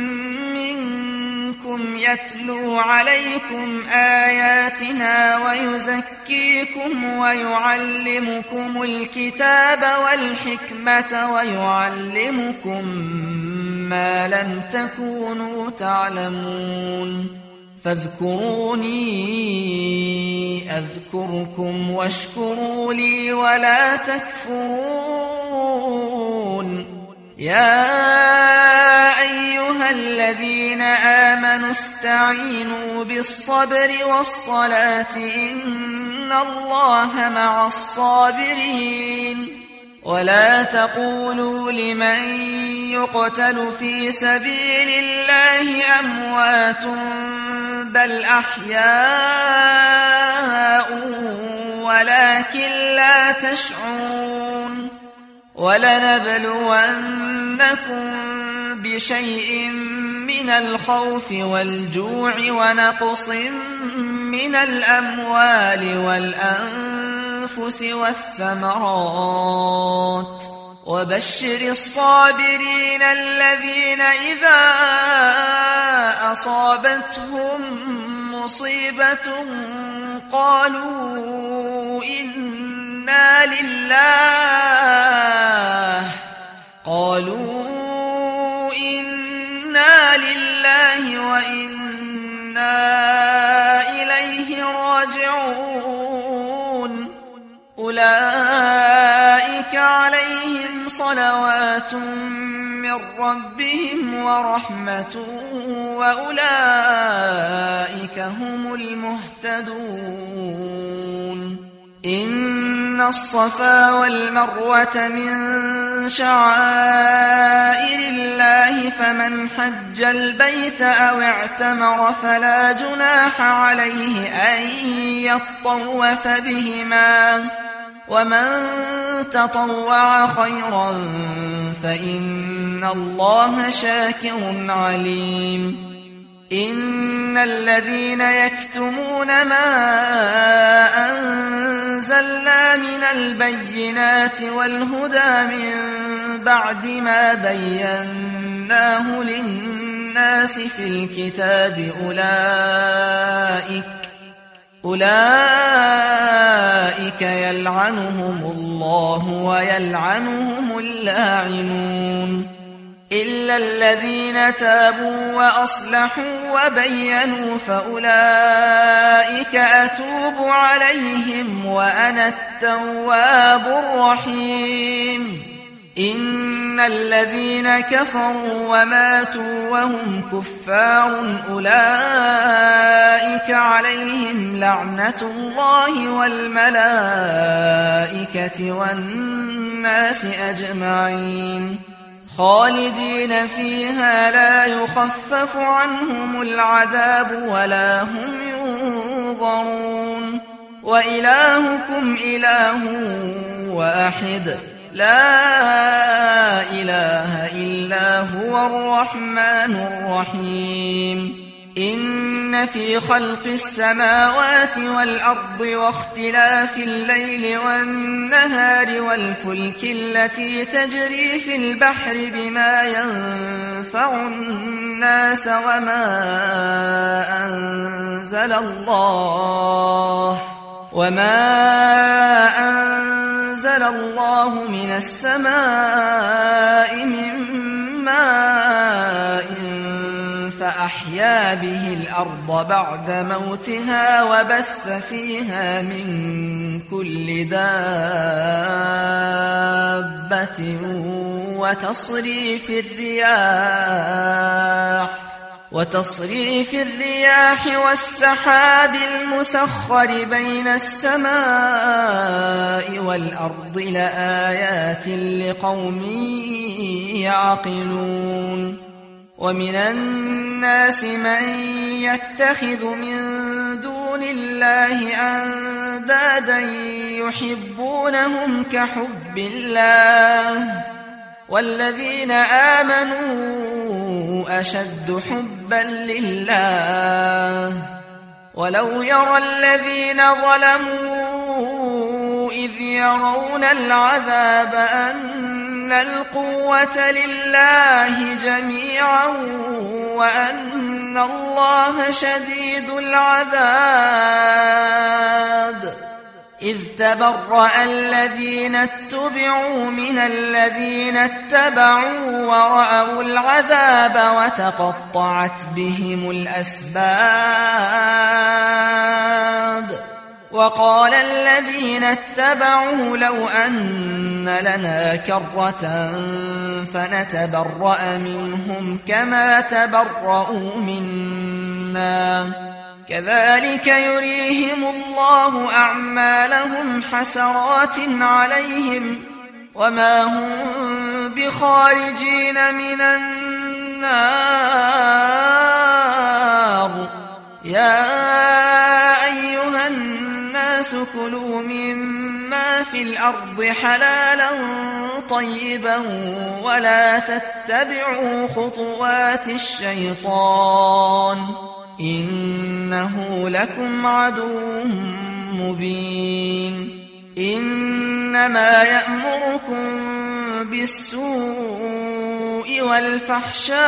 منكم يتلو عليكم آياتنا ويزكيكم ويعلمكم الكتاب والحكمة ويعلمكم ما لم تكونوا تعلمون فاذكروني أذكركم واشكروا لي ولا تكفرون يا أيها الذين آمنوا استعينوا بالصبر والصلاة إن الله مع الصابرين ولا تقولوا لمن يقتل في سبيل الله أموات بل أحياء ولكن لا تشعرون ولنبلونكم بشيء من الخوف والجوع ونقص من الأموال والأنفس والثمرات وبشر الصابرين الذين إذا أصابتهم مصيبة قالوا إنا لله قالوا إنا لله وإنا إليه راجعون أولئك عليهم صلوات من ربهم ورحمة وأولئك هم المهتدون إن الصفا والمروة من شعائر الله فمن حج البيت أو اعتمر فلا جناح عليه أن يطوف بهما ومن تطوع خيرا فإن الله شاكر عليم إن الذين يكتمون ما أنزلنا من البينات والهدى من بعد ما بيناه للناس في الكتاب أولئك أولئك يلعنهم الله ويلعنهم اللاعنون إلا الذين تابوا وأصلحوا وبينوا فأولئك أتوب عليهم وأنا التواب الرحيم إن الذين كفروا وماتوا وهم كفار أولئك عليهم لعنة الله والملائكة والناس أجمعين خالدين فيها لا يخفف عنهم العذاب ولا هم ينظرون وإلهكم إله واحد لا إله إلا هو الرحمن الرحيم إن في خلق السماوات والأرض واختلاف الليل والنهار والفلك التي تجري في البحر بما ينفع الناس وما أنزل الله وما أنزل الله من السماء من ماء فأحيا به الأرض بعد موتها وبث فيها من كل دابة وتصريف الرياح وتصريف الرياح والسحاب المسخر بين السماء والأرض لآيات لقوم يعقلون ومن الناس من يتخذ من دون الله أندادا يحبونهم كحب الله والذين آمنوا أشد حبا لله ولو يرى الذين ظلموا إذ يرون العذاب أن القوة لله جميعا وأن الله شديد العذاب إذ تبرأ الذين اتبعوا من الذين اتبعوا ورأوا العذاب وتقطعت بهم الأسباب وقال الذين اتبعوا لو أن لنا كرة فنتبرأ منهم كما تبرأوا منا كذلك يريهم الله أعمالهم حسرات عليهم وما هم بخارجين من النار يا أيها الناس كلوا مما في الأرض حلالا طيبا ولا تتبعوا خطوات الشيطان إنه لكم عدو مبين إنما يأمركم بالسوء والفحشاء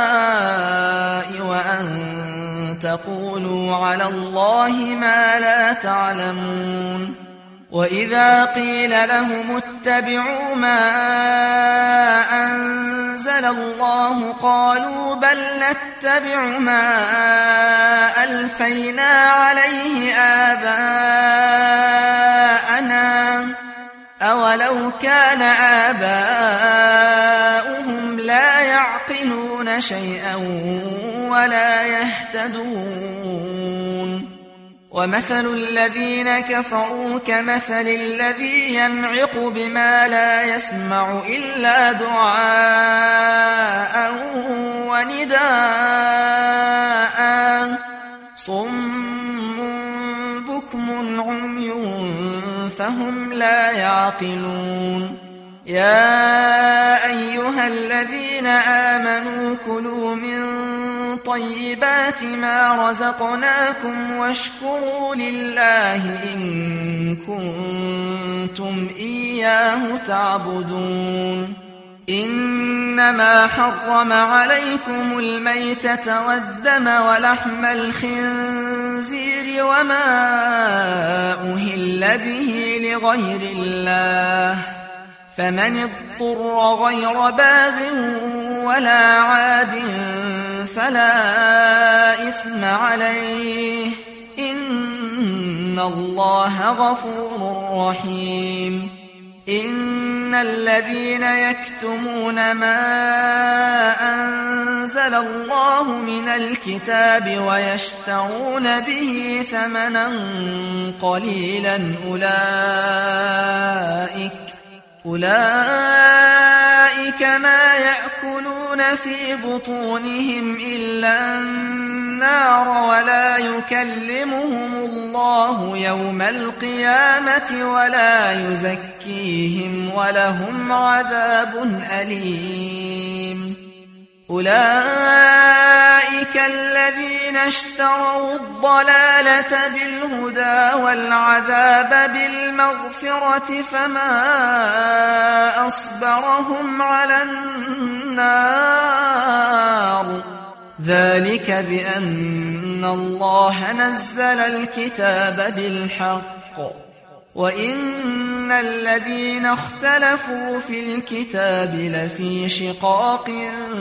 وأن تقولوا على الله ما لا تعلمون وإذا قيل لهم اتبعوا ما أنزل الله قالوا بل نتبع ما ألفينا عليه آباءنا أولو كان آباؤهم لا يعقلون شيئا ولا يهتدون ومثل الذين كفروا كمثل الذي ينعق بما لا يسمع إلا دعاء ونداء صم بكم عمي فهم لا يعقلون يا أيها الذين آمنوا كلوا من طيبات ما رزقناكم واشكروا لله إن كنتم إياه تعبدون إنما حرم عليكم الميتة والدم ولحم الخنزير وما أهل به لغير الله فمن اضطر غير باغ ولا عاد فلا إثم عليه إن الله غفور رحيم إن الذين يكتمون ما أنزل الله من الكتاب ويشترون به ثمنا قليلا أولئك أولئك ما يأكلون في بطونهم إلا النار ولا يكلمهم الله يوم القيامة ولا يزكيهم ولهم عذاب أليم أولئك الذين اشتروا الضلالة بالهدى والعذاب بالمغفرة فما أصبرهم على النار ذلك بأن الله نزل الكتاب بالحق وإن الذين اختلفوا في الكتاب لفي شقاق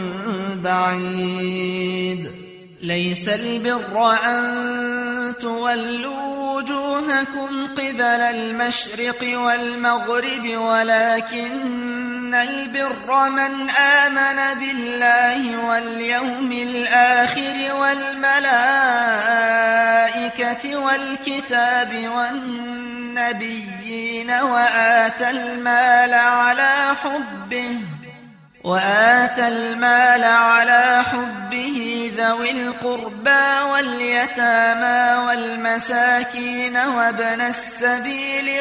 بعيد ليس البر أن تولوا وجوهكم قبل المشرق والمغرب ولكن البر من آمن بالله واليوم الآخر والملائكة والكتاب والنبيين وآتى المال على حبه وآتى المال على حبه ذوي القربى واليتامى والمساكين وابن السبيل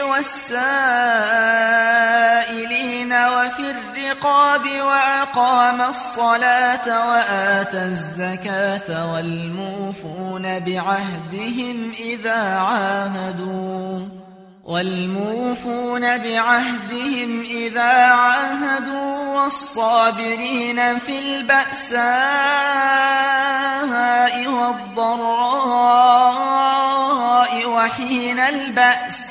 والسائلين وفي الرقاب وأقام الصلاة وآتى الزكاة والموفون بعهدهم إذا عاهدوا والموفون بعهدهم إذا عاهدوا والصابرين في البأساء والضراء وحين البأس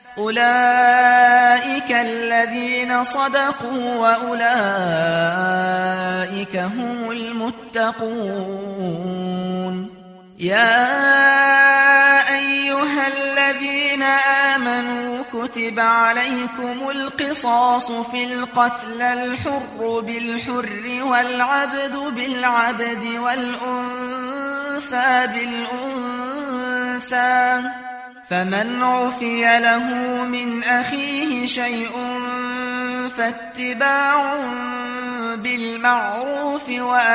أولئك الذين صدقوا وأولئك هم المتقون. يا أيها الذين آمنوا كتب عليكم القصاص في القتل الحر بالحر والعبد بالعبد والأنثى بالأنثى فمن عفي له من أخيه شيء فاتباع بالمعروف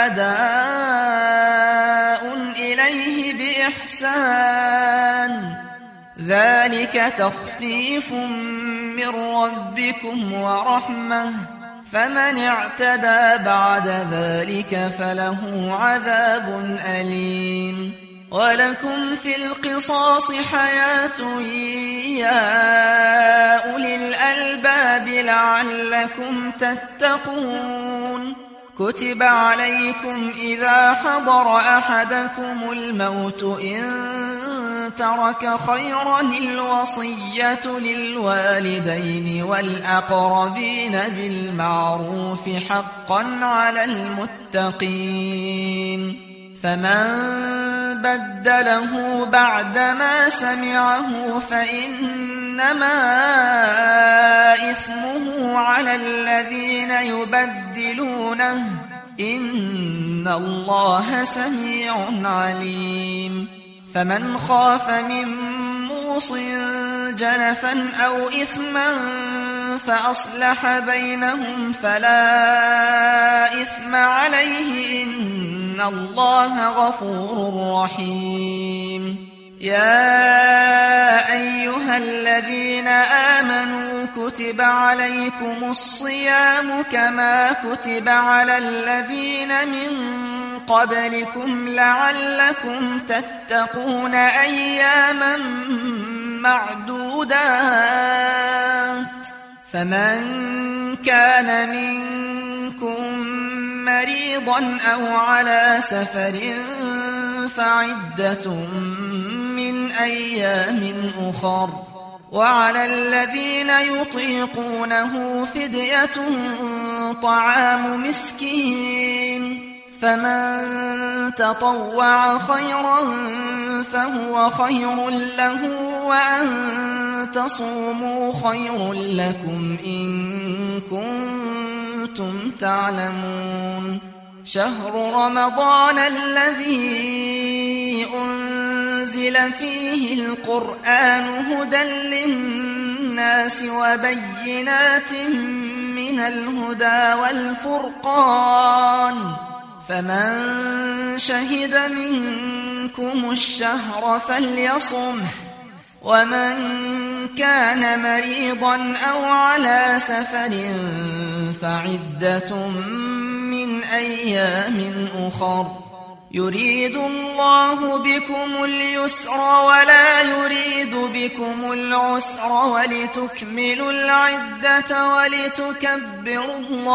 وأداء إليه بإحسان ذلك تخفيف من ربكم ورحمة فمن اعتدى بعد ذلك فله عذاب أليم. ولكم في القصاص حياة يا أولي الألباب لعلكم تتقون. كتب عليكم إذا حضر أحدكم الموت إن ترك خيرا الوصية للوالدين والأقربين بالمعروف حقا على المتقين. فمن بدله بعدما سمعه فإنما إثمه على الذين يبدلونه إن الله سميع عليم. فمن خاف من موص جنفا أو إثما فأصلح بينهم فلا إثم عليه إن الله غفور رحيم. يا أيها الذين آمنوا كتب عليكم الصيام كما كتب على الذين من قبلكم لعلكم تتقون أياما معدودات. فمن كان منكم مريضا أو على سفر فعدة من أيام أخر وعلى الذين يطيقونه فدية طعام مسكين فمن تطوع خيرا فهو خير له وأن تصوموا خير لكم إن كنتم تعلمون. شهر رمضان الذي أنزل فيه القرآن هدى للناس وبينات من الهدى والفرقان فمن شهد منكم الشهر فليصمه ومن كان مريضا أو على سفر فعدة من أيام أخر يريد الله بكم اليسر ولا يريد بكم العسر ولتكملوا العدة ولتكبروا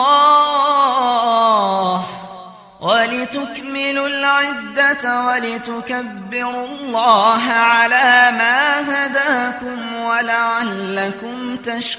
الله ولتكملوا العدة ولتكبروا الله على ما هداكم ولعلكم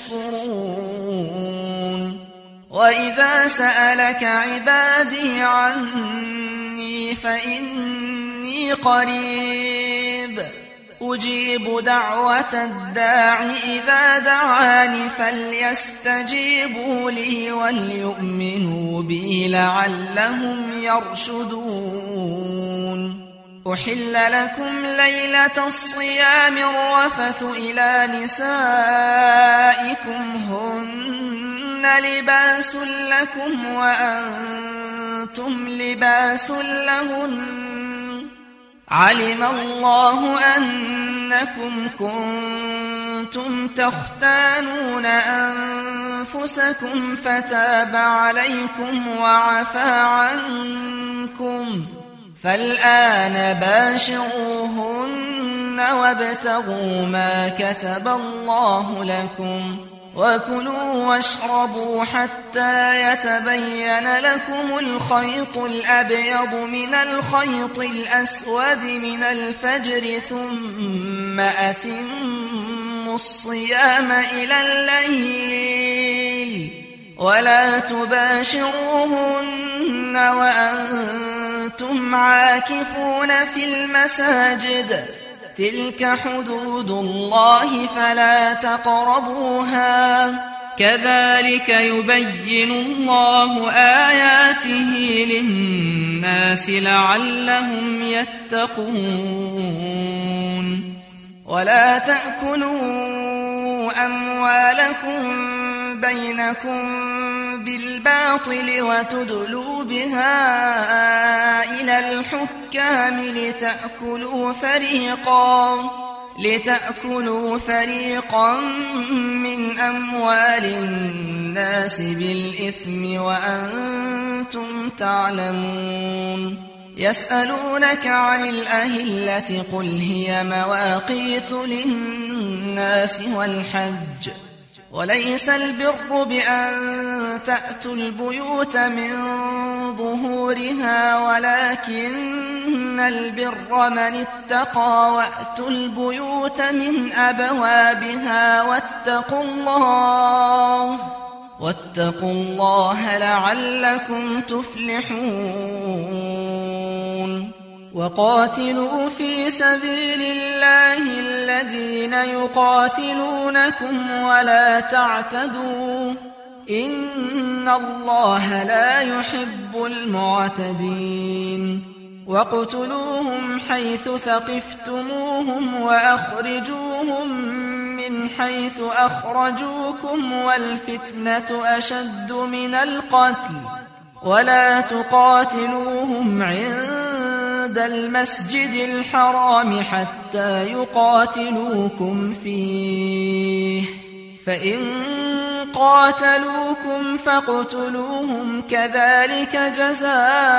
تشكرون. وإذا سألك عبادي عني فإني قريب أجيب دعوة الداع إذا دعاني فليستجيبوا لي وليؤمنوا بي لعلهم يرشدون. أحل لكم ليلة الصيام الرفث إلى نسائكم هن لباس لكم وأنتم لباس لهن علم الله أنكم كنتم تختانون أنفسكم فتاب عليكم وعفى عنكم، فالآن باشروهن وابتغوا ما كتب الله لكم، وكلوا واشربوا حتى يتبين لكم الخيط الأبيض من الخيط الأسود من الفجر، ثم أتموا الصيام إلى الليل، ولا تباشروهن وأنتم عاكفون في المساجد، تلك حدود الله فلا تقربوها، كذلك يبين الله آياته للناس لعلهم يتقون. ولا تأكلوا أموالكم بينكم بالباطل وتدلوا بها إلى الحكام لتأكلوا فريقا لتأكلوا فريقا من أموال الناس بالإثم وأنتم تعلمون. يسألونك عن الأهلة قل هي مواقيت للناس والحج، وليس البر بأن تأتوا البيوت من ظهورها ولكن البر من اتقى وأتوا البيوت من أبوابها واتقوا الله واتقوا الله لعلكم تفلحون. وقاتلوا في سبيل الله الذين يقاتلونكم ولا تعتدوا إن الله لا يحب المعتدين. واقتلوهم حيث ثقفتموهم وأخرجوهم من حيث أخرجوكم والفتنة أشد من القتل ولا تقاتلوهم عند المسجد الحرام حتى يقاتلوكم فيه، فإن قاتلوكم فاقتلوهم كذلك جزاء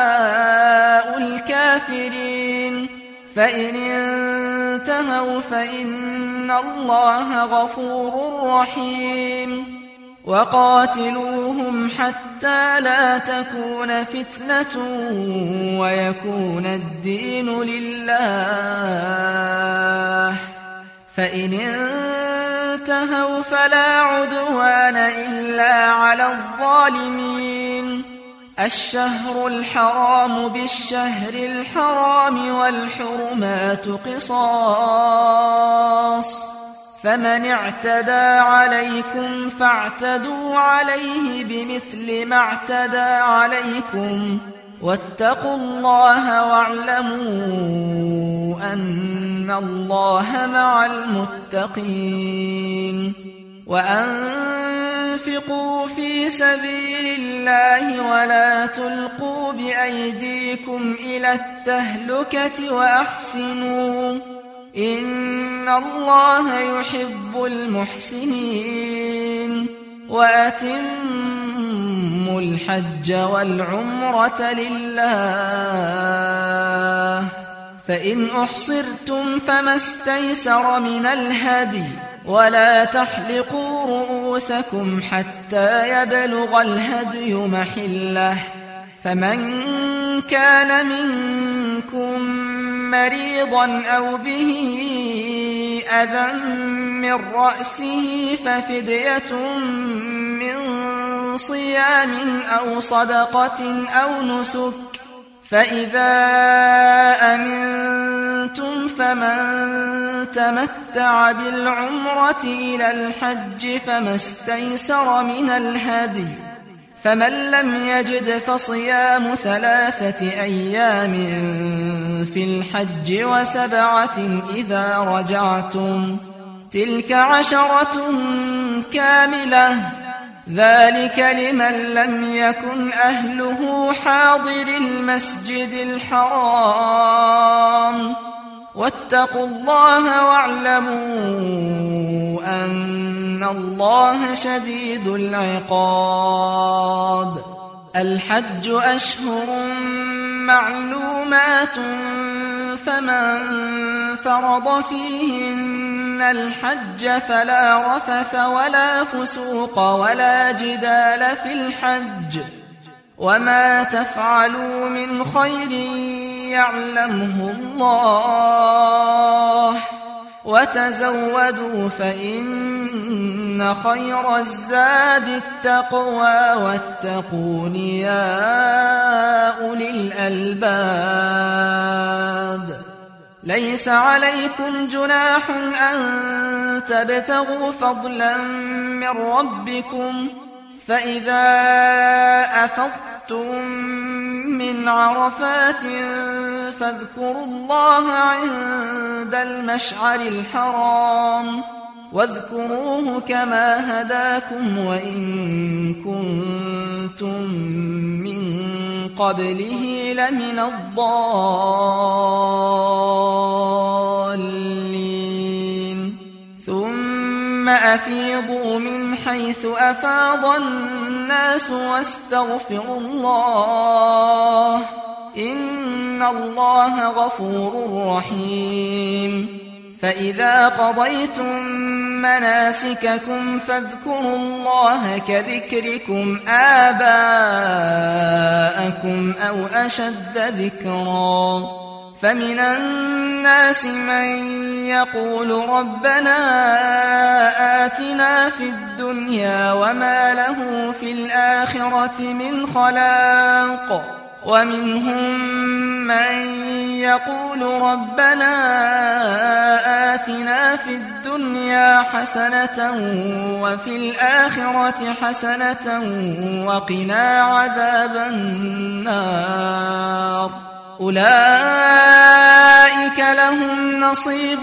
الكافرين، فإن انتهوا فإن الله غفور رحيم. وقاتلوهم حتى لا تكون فتنة ويكون الدين لله، فإن انتهوا فلا عدوان إلا على الظالمين. الشهر الحرام بالشهر الحرام والحرمات قصاص، فمن اعتدى عليكم فاعتدوا عليه بمثل ما اعتدى عليكم، واتقوا الله واعلموا أن الله مع المتقين. وأنفقوا في سبيل الله ولا تلقوا بأيديكم إلى التهلكة وأحسنوا إن الله يحب المحسنين. وأتموا الحج والعمرة لله، فإن أحصرتم فما استيسر من الهدي، ولا تحلقوا رؤوسكم حتى يبلغ الهدي محله، فمن كان منكم مريضا أو به أذى من رأسه ففدية من صيام أو صدقة أو نسك، فإذا أمنتم فمن تمتع بالعمرة إلى الحج فما استيسر من الهدي، فمن لم يجد فصيام ثلاثة أيام في الحج وسبعة إذا رجعتم، تلك عشرة كاملة، ذلك لمن لم يكن أهله حاضر المسجد الحرام واتقوا الله واعلموا أن الله شديد العقاب. الحج أشهر معلومات فمن فرض فيهن الحج فلا رفث ولا فسوق ولا جدال في الحج وما تفعلوا من خير يعلمه الله وتزودوا فإن خير الزاد التقوى واتقون يا أولي الألباب. ليس عليكم جناح أن تبتغوا فضلا من ربكم فإذا أفضتم من عرفات فاذكروا الله عند المشعر الحرام واذكروه كما هداكم وإن كنتم من قبله لمن الضالين. ثم أفيضوا من حيث أفاض الناس واستغفروا الله إن الله غفور رحيم. فإذا قضيتم مناسككم فاذكروا الله كذكركم آباءكم أو أشد ذكرا. فمن الناس من يقول ربنا آتنا في الدنيا وما له في الآخرة من خلاق ومنهم من يقول ربنا آتنا في الدنيا حسنة وفي الآخرة حسنة وقنا عذاب النار. أولئك لهم نصيب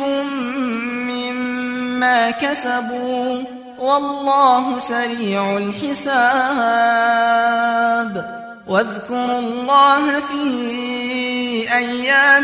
مما كسبوا والله سريع الحساب. واذكروا الله في أيام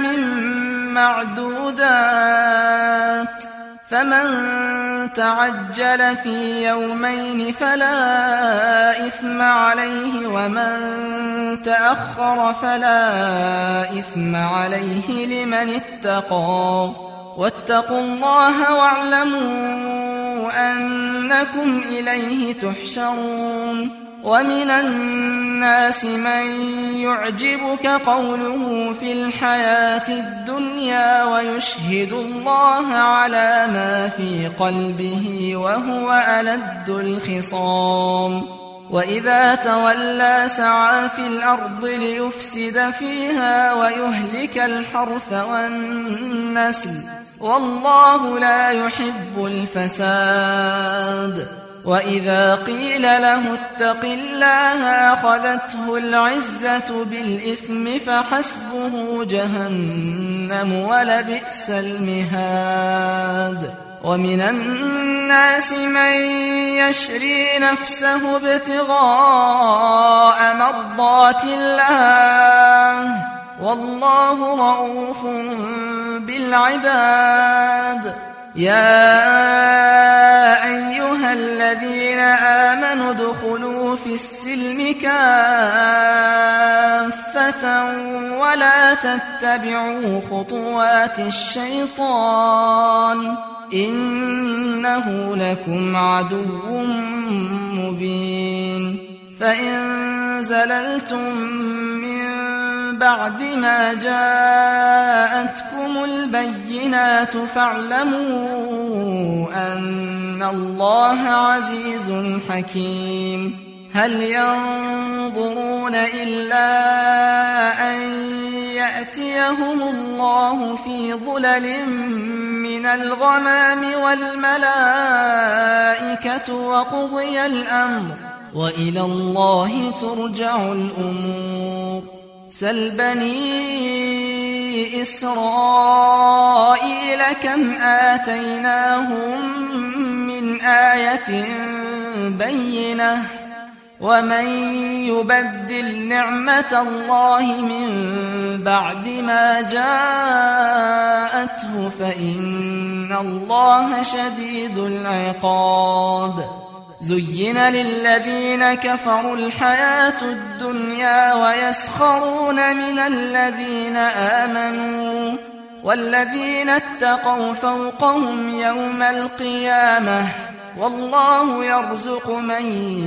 معدودات فمن تعجل في يومين فلا إثم عليه ومن تأخر فلا إثم عليه لمن اتقى واتقوا الله واعلموا أنكم إليه تحشرون. ومن الناس من يعجبك قوله في الحياة الدنيا ويشهد الله على ما في قلبه وهو ألد الخصام. وإذا تولى سعى في الأرض ليفسد فيها ويهلك الحرث والنسل والله لا يحب الفساد. وإذا قيل له اتق الله أخذته العزة بالإثم فحسبه جهنم ولبئس المهاد. ومن الناس من يشري نفسه ابتغاء مرضات الله والله رؤوف بالعباد. يا أيها الذين آمنوا ادخلوا في السلم كافة ولا تتبعوا خطوات الشيطان إنه لكم عدو مبين. فإن زللتم من بعد ما جاءتكم البينات فاعلموا أن الله عزيز حكيم. هل ينظرون إلا أن يأتيهم الله في ظلل من الغمام والملائكة وقضي الأمر وإلى الله ترجع الأمور. سل بني إسرائيل كم آتيناهم من آية بينة ومن يبدل نعمة الله من بعد ما جاءته فإن الله شديد العقاب زين للذين كفروا الحياة الدنيا ويسخرون من الذين آمنوا والذين اتقوا فوقهم يوم القيامة والله يرزق من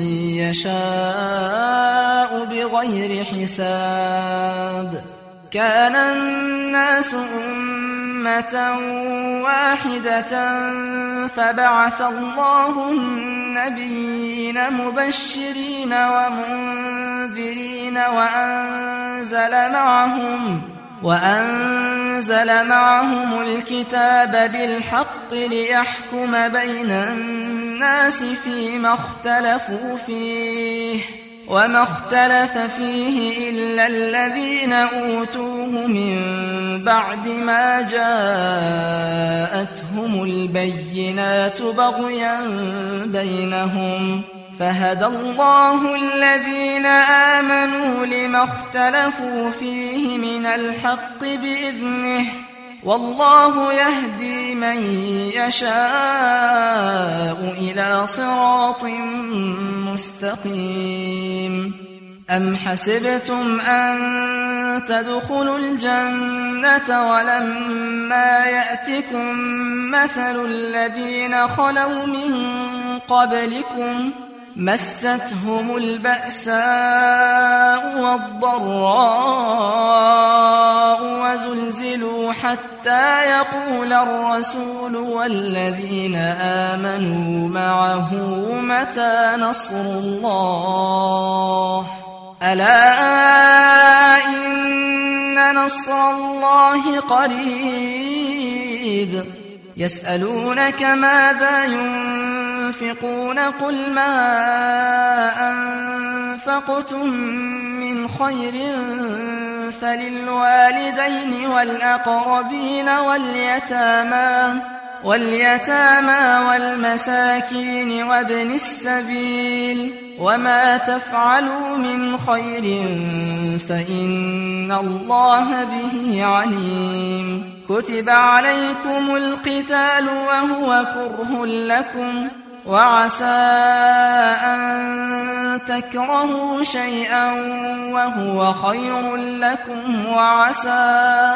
يشاء بغير حساب كان الناس أمة واحدة فبعث الله النبيين مبشرين ومنذرين وأنزل معهم وأنزل معهم الكتاب بالحق ليحكم بين الناس فيما اختلفوا فيه وما اختلف فيه إلا الذين أوتوه من بعد ما جاءتهم البينات بغيا بينهم فهدى الله الذين آمنوا لما اختلفوا فيه من الحق بإذنه والله يهدي من يشاء إلى صراط مستقيم أم حسبتم أن تدخلوا الجنة ولما يأتكم مثل الذين خلوا من قبلكم مستهم البأساء والضراء وزلزلوا حتى يقول الرسول والذين آمنوا معه متى نصر الله ألا إن نصر الله قريب يسألونك ماذا ينفقون قل ما أنفقتم من خير فللوالدين والأقربين واليتامى واليتامى والمساكين وابن السبيل وما تفعلوا من خير فإن الله به عليم كتب عليكم القتال وهو كره لكم وعسى أن تكرهوا شيئا وهو خير لكم وعسى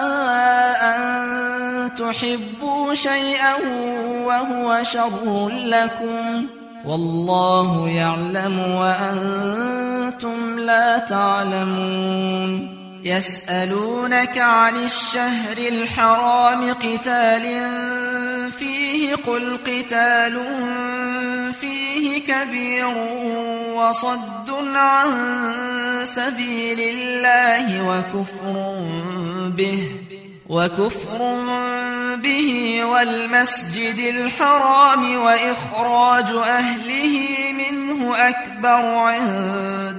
أن تحبوا شيئا وهو شر لكم والله يعلم وأنتم لا تعلمون يسألونك عن الشهر الحرام قتال فيه قل قتال فيه كبير وصد عن سبيل الله وكفر به وكفر به والمسجد الحرام وإخراج أهله منه أكبر عند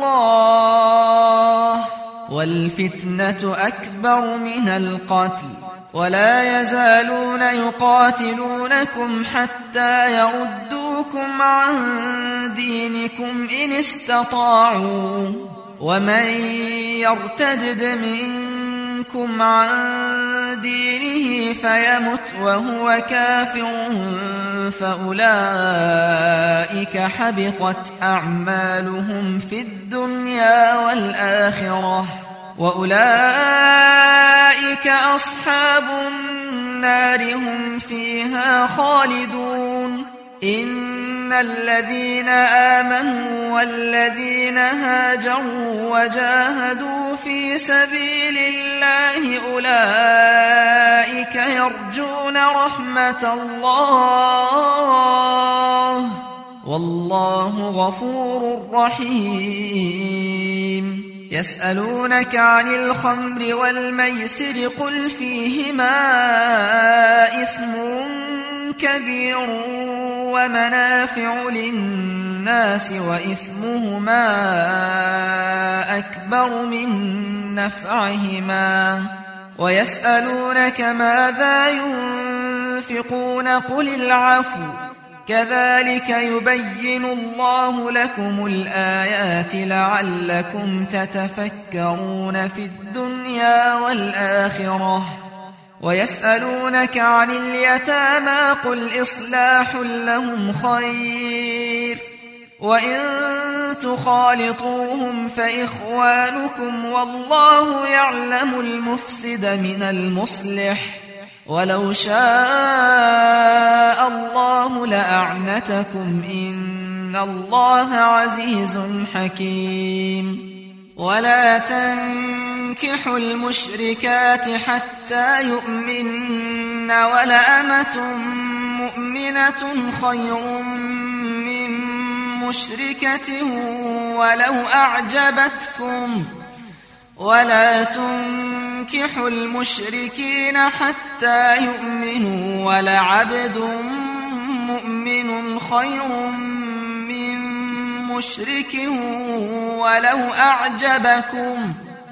الله والفتنة أكبر من القتل ولا يزالون يقاتلونكم حتى يردوكم عن دينكم إن استطاعوا ومن يرتدد منكم عن دينه فيمت وهو كافر فأولئك حبطت أعمالهم في الدنيا والآخرة وأولئك أصحاب النار هم فيها خالدون إن الذين آمنوا والذين هاجروا وجاهدوا في سبيل الله أولئك يرجون رحمة الله والله غفور رحيم يسألونك عن الخمر والميسر قل فيهما إثم كبير ومنافع للناس وإثمهما أكبر من نفعهما ويسألونك ماذا ينفقون قل العفو كذلك يبين الله لكم الآيات لعلكم تتفكرون في الدنيا والآخرة. ويسألونك عن اليتامى قل إصلاح لهم خير وإن تخالطوهم فإخوانكم والله يعلم المفسد من المصلح ولو شاء الله لأعنتكم إن الله عزيز حكيم. ولا تنكحوا المشركات حتى يؤمنن ولأمة مؤمنة خير من مشركة ولو أعجبتكم ولا تنكحوا المشركين حتى يؤمنوا ولعبد مؤمن خير من مشرك ولو أعجبكم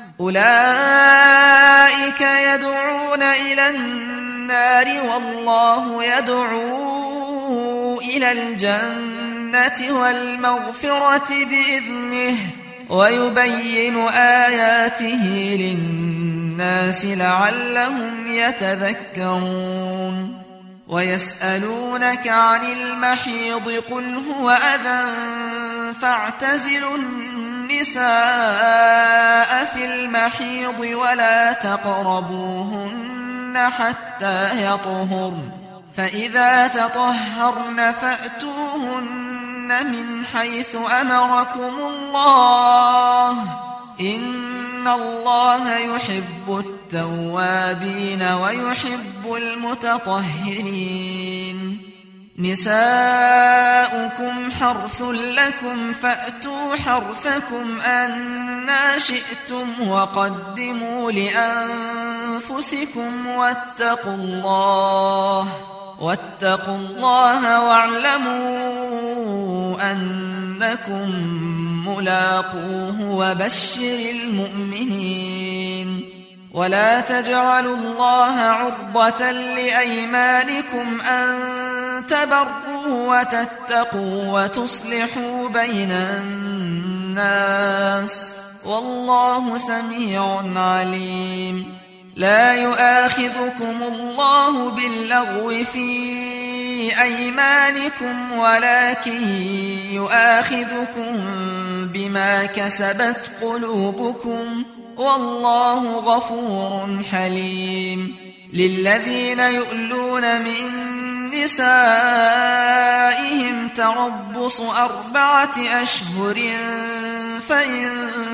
أولئك يدعون إلى النار والله يدعو إلى الجنة والمغفرة بإذنه ويبين آياته للناس لعلهم يتذكرون. ويسألونك عن المحيض قل هو أذى فاعتزلوا النساء في المحيض ولا تقربوهن حتى يطهرن فإذا تطهرن فأتوهن من حيث أمركم الله إن الله يحب التوابين ويحب المتطهرين. نساؤكم حرث لكم فأتوا حرثكم أنى شئتم وقدموا لأنفسكم واتقوا الله واتقوا الله واعلموا أنكم ملاقوه وبشر المؤمنين. ولا تجعلوا الله عرضة لأيمانكم أن تبروا وتتقوا وتصلحوا بين الناس والله سميع عليم. لا يؤاخذكم الله باللغو في أيمانكم ولكن يؤاخذكم بما كسبت قلوبكم والله غفور حليم. للذين يؤلون من نسائهم تربص أربعة أشهر فإن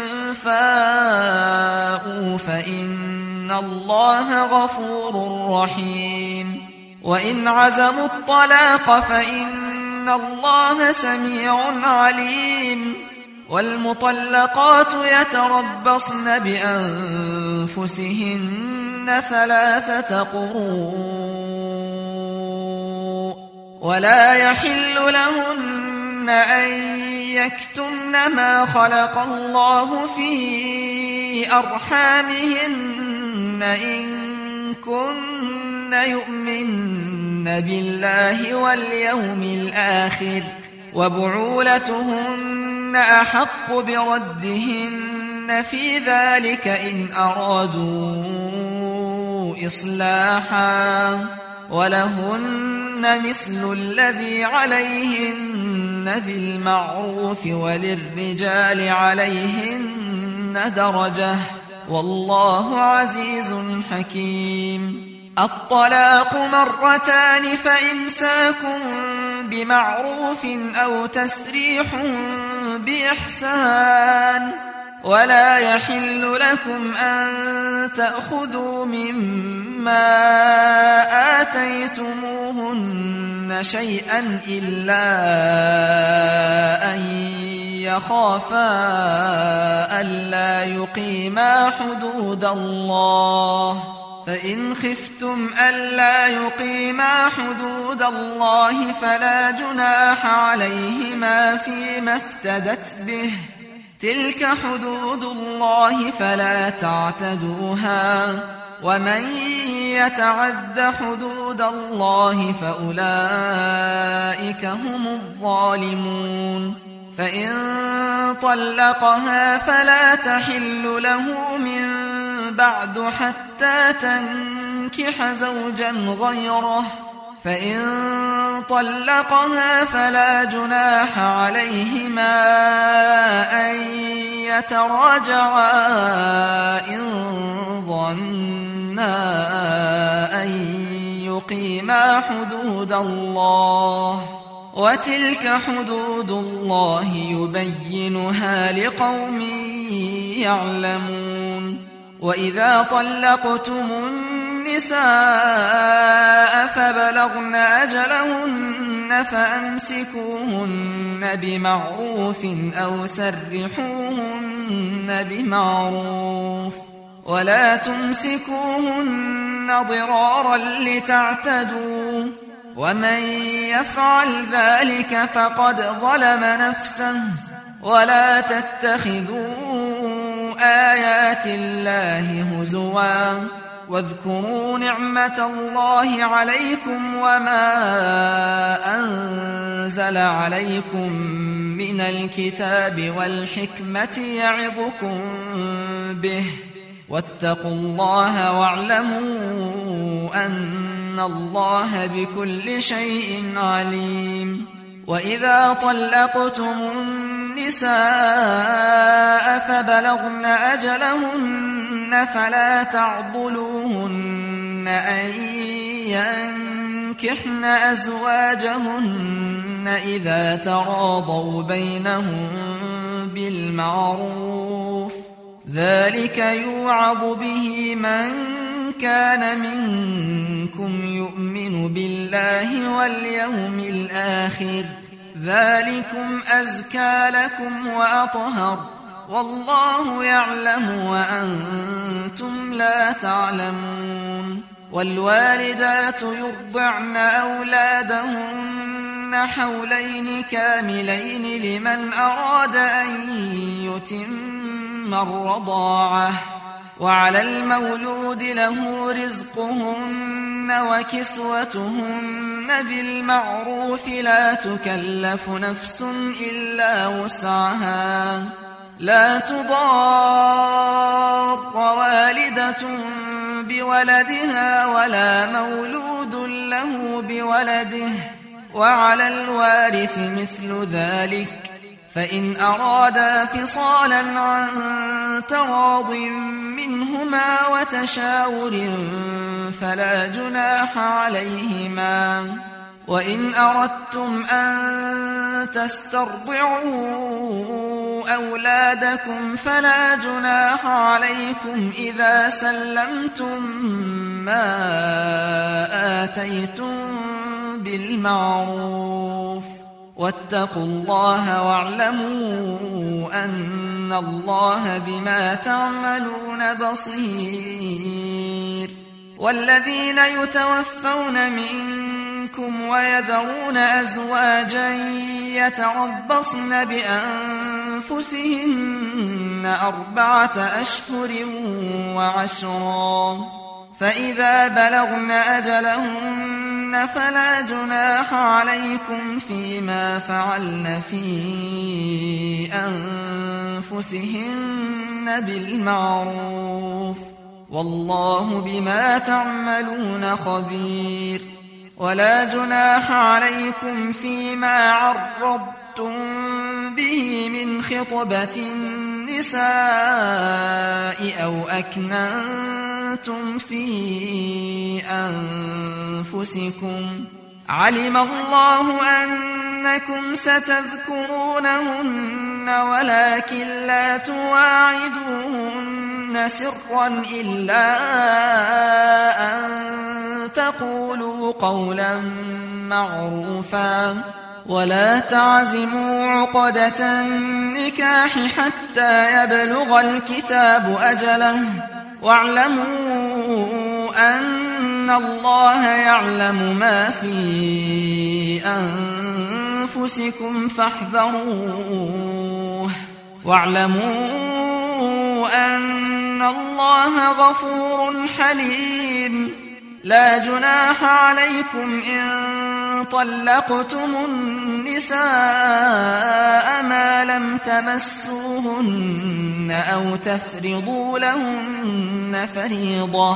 فاءوا فإن الله غفور رحيم. وإن عزموا الطلاق فإن الله سميع عليم. والمطلقات يتربصن بأنفسهن ثلاثة قروء ولا يحل لهن أن يكتمن ما خلق الله في أرحامهن إن كن يؤمن بالله واليوم الآخر وبعولتهن أحق بردهن في ذلك إن أرادوا إصلاحا ولهن مثل الذي عليهن بالمعروف وللرجال عليهن درجة والله عزيز حكيم. الطلاق مرتان فإمساكم بمعروف أو تسريح بإحسان ولا يحل لكم أن تأخذوا مما آتيتموهن شيئا إلا أن يخافا ألا يقيما حدود الله فإن خفتم ألا يقيما حدود الله فلا جناح عليهما فيما افتدت به تلك حدود الله فلا تعتدوها ومن يتعد حدود الله فأولئك هم الظالمون. فإن طلقها فلا تحل له من بعد حتى تنكح زوجا غيره، فإن طلقها فلا جناح عليهما أن يتراجعا إن ظنا أن يقيما حدود الله، وتلك حدود الله يبينها لقوم يعلمون. وإذا طلقتم النساء فبلغن أجلهن فأمسكوهن بمعروف أو سرحوهن بمعروف، ولا تمسكوهن ضرارا لتعتدوا، ومن يفعل ذلك فقد ظلم نفسه. ولا تتخذوا آيات الله هزوا، واذكروا نعمة الله عليكم وما أنزل عليكم من الكتاب والحكمة يعظكم به، واتقوا الله واعلموا أن الله بكل شيء عليم. وإذا طلقتم النساء فبلغن أجلهن فلا تعضلوهن أن ينكحن أزواجهن إذا تراضوا بينهم بالمعروف، ذلك يوعظ به من كان منكم يؤمن بالله واليوم الآخر، ذلكم أزكى لكم وأطهر، والله يعلم وأنتم لا تعلمون. والوالدات يرضعن أولادهن حولين كاملين لمن أراد أن يتم الرضاعة، وعلى المولود له رزقهن وكسوتهن بالمعروف، لا تكلف نفس إلا وسعها، لا تضار والدة بولدها ولا مولود له بولده، وعلى الوارث مثل ذلك، فإن أرادا فصالا عن تراض منهما وتشاور فلا جناح عليهما. وإن أردتم أن تسترضعوا أولادكم فلا جناح عليكم إذا سلمتم ما آتيتم بالمعروف، واتقوا الله واعلموا أن الله بما تعملون بصير. والذين يتوفون منكم ويذرون أزواجا يتربصن بأنفسهن أربعة أشهر وعشرا، فإذا بلغن أجلهن فلا جناح عليكم فيما فعلن في أنفسهن بالمعروف، والله بما تعملون خبير. ولا جناح عليكم فيما عرضتم به من خطبة النساء أو أكننتم في أنفسكم، علم الله أنكم ستذكرونهن ولكن لا تواعدوهن سرا إلا أن تقولوا قولا معروفا، ولا تعزموا عقدة النكاح حتى يبلغ الكتاب أجله، واعلموا أن الله يعلم ما في أنفسكم فاحذروه، واعلموا أن الله غفور حليم. لا جناح عليكم إن طلقتم النساء ما لم تمسوهن أو تفرضوا لهن فريضة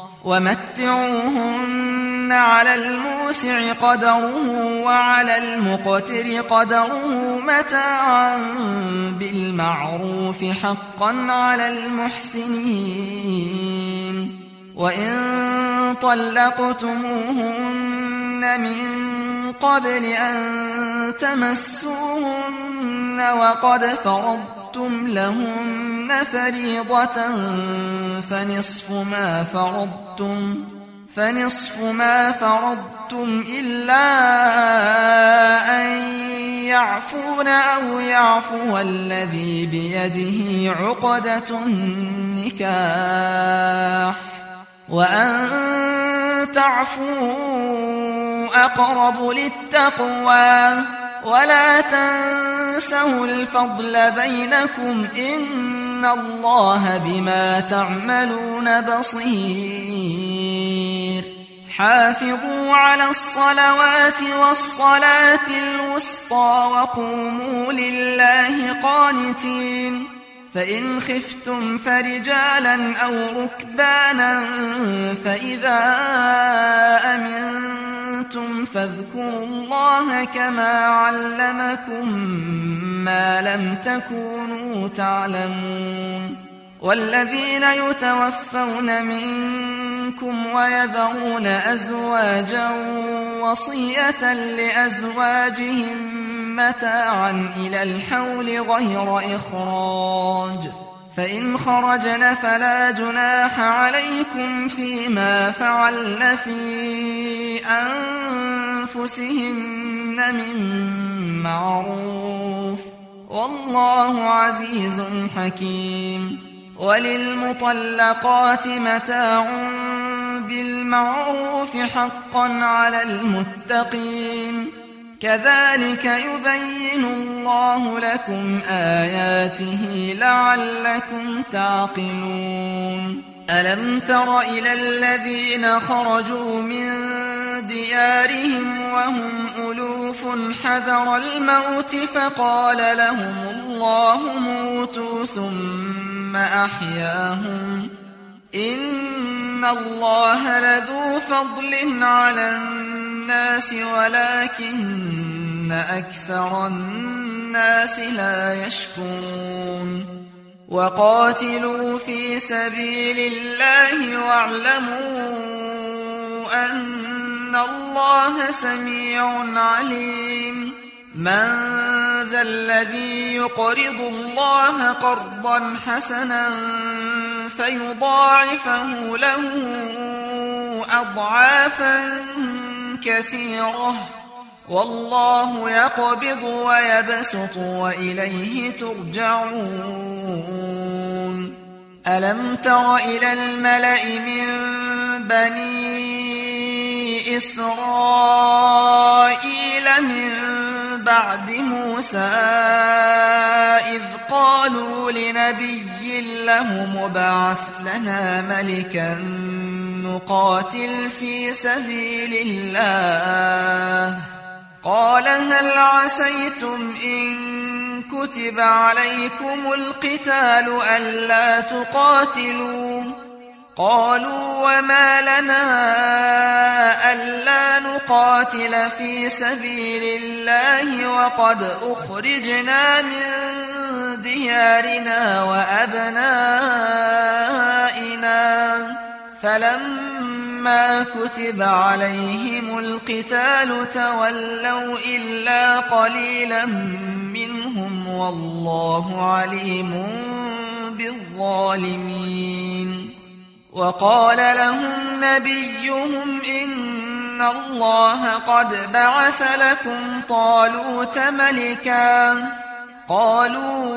ومتعوهن على الموسع قدره وعلى المقتر قدره متاعا بالمعروف حقا على المحسنين. وإن طلقتموهن من قبل أن تمسوهن وقد فرضتم لهن فريضة فنصف ما فرضتم فنصف ما فرضتم إلا أن يعفون أو يعفو الذي بيده عقدة النكاح وأن تعفوا أقرب للتقوى ولا تنسوا الفضل بينكم إن الله بما تعملون بصير. حافظوا على الصلوات والصلاة الوسطى وقوموا لله قانتين. فإن خفتم فرجالا أو ركبانا فإذا أمنتم فاذكروا الله كما علمكم ما لم تكونوا تعلمون. والذين يتوفون منكم ويذرون أزواجا وصية لأزواجهم متاعا إلى الحول غير إخراج فإن خرجن فلا جناح عليكم فيما فعلن في أنفسهن من معروف والله عزيز حكيم. وللمطلقات متاع بالمعروف حقا على المتقين. كذلك يبين الله لكم آياته لعلكم تعقلون. ألم تر إلى الذين خرجوا من ديارهم وهم ألوف حذر الموت فقال لهم الله موتوا ثم أحياهم إن الله لذو فضل على الناس ولكن أكثر الناس لا يشكرون. وقاتلوا في سبيل الله واعلموا أن الله سميع عليم. من ذا الذي يقرض الله قرضا حسنا فيضاعفه له أضعافا كثيرة والله يقبض ويبسط وإليه ترجعون. ألم تر إلى الملأ من بني إسرائيل من بعد موسى إذ قالوا لنبي له مبعث لنا ملكا نقاتل في سبيل الله قال هل عسيتم إن كتب عليكم القتال ألا تقاتلوا قالوا وما لنا ألا نقاتل في سبيل الله وقد أخرجنا من ديارنا وأبنائنا فلما كتب عليهم القتال تولوا إلا قليلا منهم والله عليم بالظالمين. وقال لهم نبيهم إن الله قد بعث لكم طالوت ملكا قالوا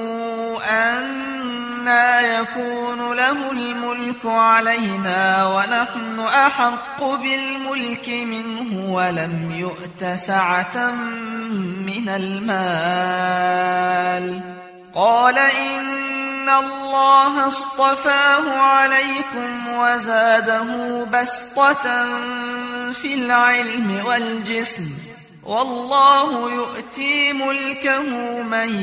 أنى يكون له الملك علينا ونحن أحق بالملك منه ولم يؤت سعة من المال قال إن الله اصطفاه عليكم وزاده بسطة في العلم والجسم والله يؤتي ملكه من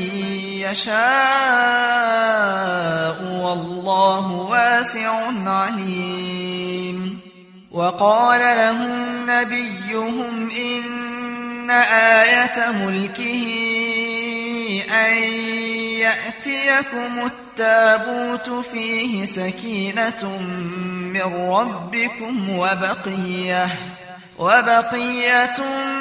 يشاء والله واسع عليم. وقال لهم نبيهم إن آية ملكه أن يأتيكم التابوت فيه سكينة من ربكم وبقية, وبقية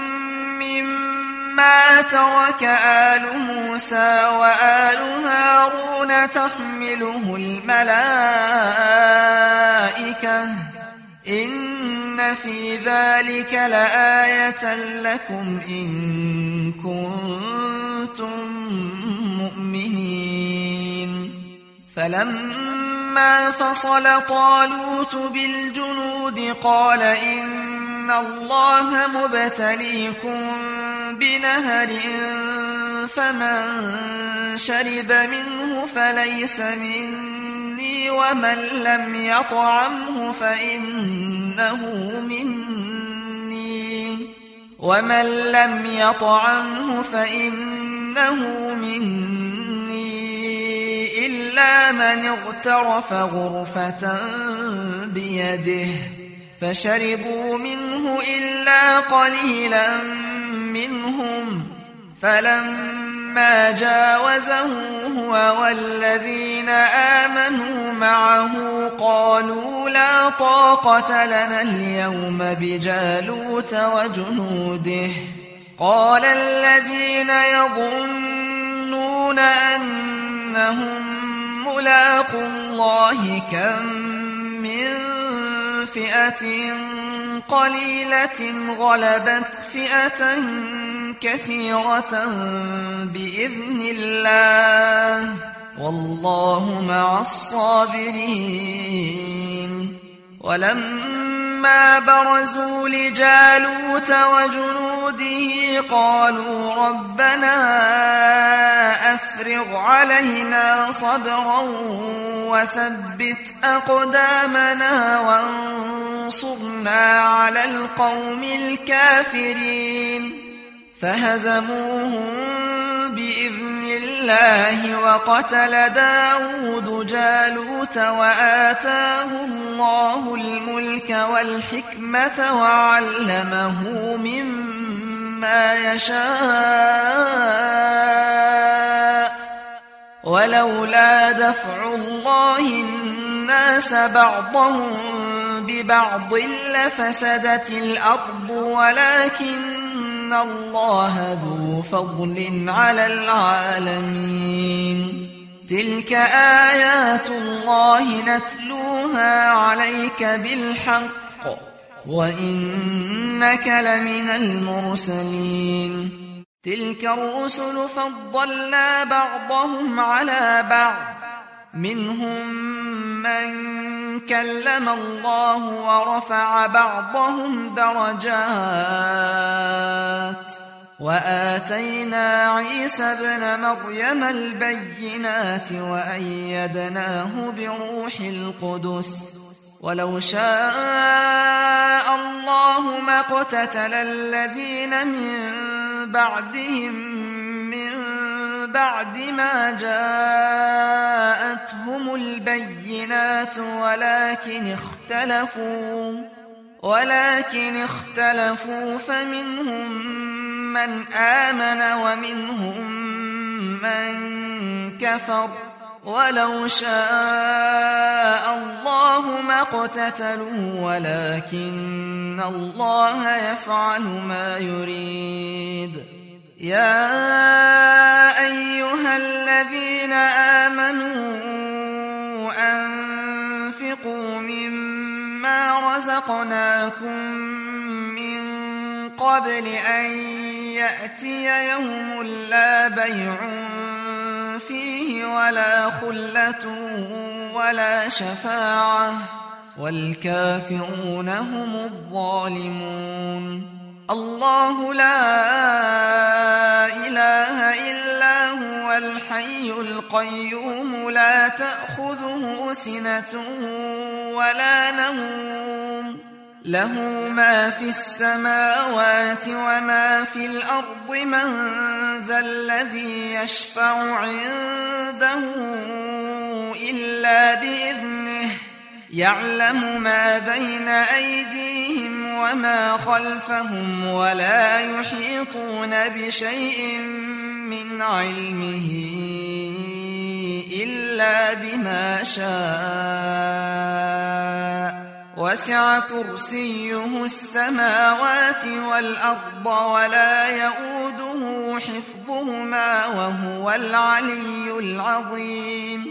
مما ترك آل موسى وآل هارون تحمله الملائكة إن في ذلك لآية لكم إن كنتم مؤمنين. فلما فصل طالوت بالجنود قال إن الله مبتليكم بنهر فمن شرب منه فليس مني ومن لم يطعمه فإنه مني ومن لم يطعمه فإنه مني إلا من اغترف غرفة بيده فشربوا منه إلا قليلا منهم فلما جاوزه هو والذين آمنوا معه قالوا لا طاقة لنا اليوم بجالوت وجنوده. قال الذين يظنون أنهم ملاقو الله كم من فئة قليلة غلبت فئة كثيرة بإذن الله والله مع الصابرين. ولما برزوا لجالوت وجنوده قالوا ربنا أفرغ علينا صبرا وثبت أقدامنا وانصرنا على القوم الكافرين. فهزموهم بإذن الله وقتل داود جالوت وآتاه الله الملك والحكمة وعلمه مما يشاء ولولا دفع الله الناس بعضهم ببعض لفسدت الأرض ولكن إن الله ذو فضل على العالمين. تلك آيات الله نتلوها عليك بالحق وإنك لمن المرسلين. تلك الرسل فضلنا بعضهم على بعض منهم من كلم الله ورفع بعضهم درجات وآتينا عيسى ابن مريم البينات وأيدناه بروح القدس ولو شاء الله ما اقتتل الذين من بعدهم من بعد ما جاءتهم البينات ولكن اختلفوا ولكن اختلفوا فمنهم من آمن ومنهم من كفر ولو شاء الله ما اقتتلوا ولكن الله يفعل ما يريد. يا أيها الذين آمنوا أنفقوا مما رزقناكم من قبل أن يأتي يوم لا بيع فيه ولا خلة ولا شفاعة والكافرون هم الظالمون. الله لا إله إلا هو الحي القيوم لا تأخذه سنة ولا نوم له ما في السماوات وما في الأرض من ذا الذي يشفع عنده إلا بإذنه يعلم ما بين أيديهم وما خلفهم ولا يحيطون بشيء من علمه إلا بما شاء وسع كرسيه السماوات والأرض ولا يؤوده حفظهما وهو العلي العظيم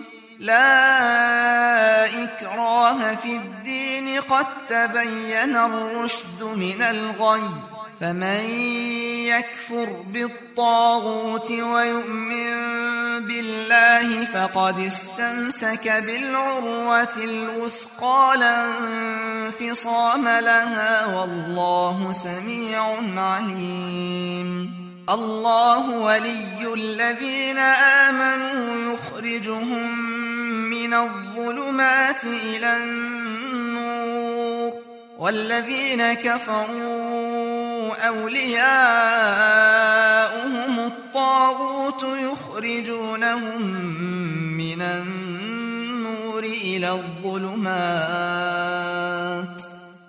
لا إكراه في الدين قد تبين الرشد من الغي فمن يكفر بالطاغوت ويؤمن بالله فقد استمسك بالعروة الوثقى لا انفصام لها والله سميع عليم الله ولي الذين آمنوا يخرجهم من الظلمات إلى النور والذين كفروا أولياؤهم الطاغوت يخرجونهم من النور إلى الظلمات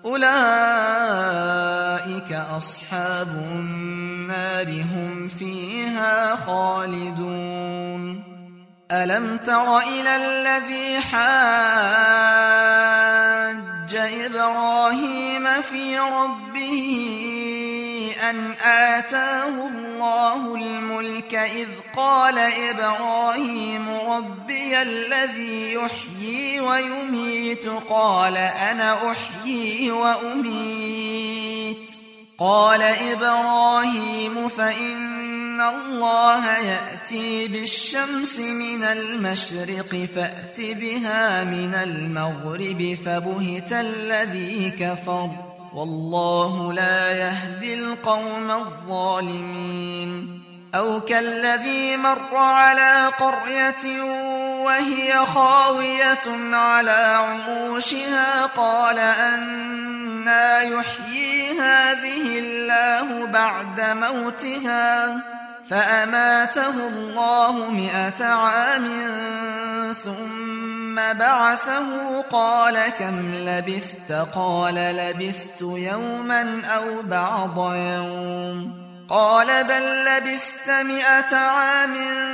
أولئك أصحاب النار هم فيها خالدون ألم تر إلى الذي حاج إبراهيم في ربه أن آتاه الله الملك إذ قال إبراهيم ربي الذي يحيي ويميت قال أنا أحيي وأميت قال إبراهيم فإن الله يأتي بالشمس من المشرق فأت بها من المغرب فبهت الذي كفر والله لا يهدي القوم الظالمين أو كالذي مر على قرية وهي خاوية على عروشها قال أنى يحيي هذه الله بعد موتها فأماته الله مئة عام ثم بعثه قال كم لبثت قال لبثت يوما أو بعض يوم قال بل لبثت مئة عام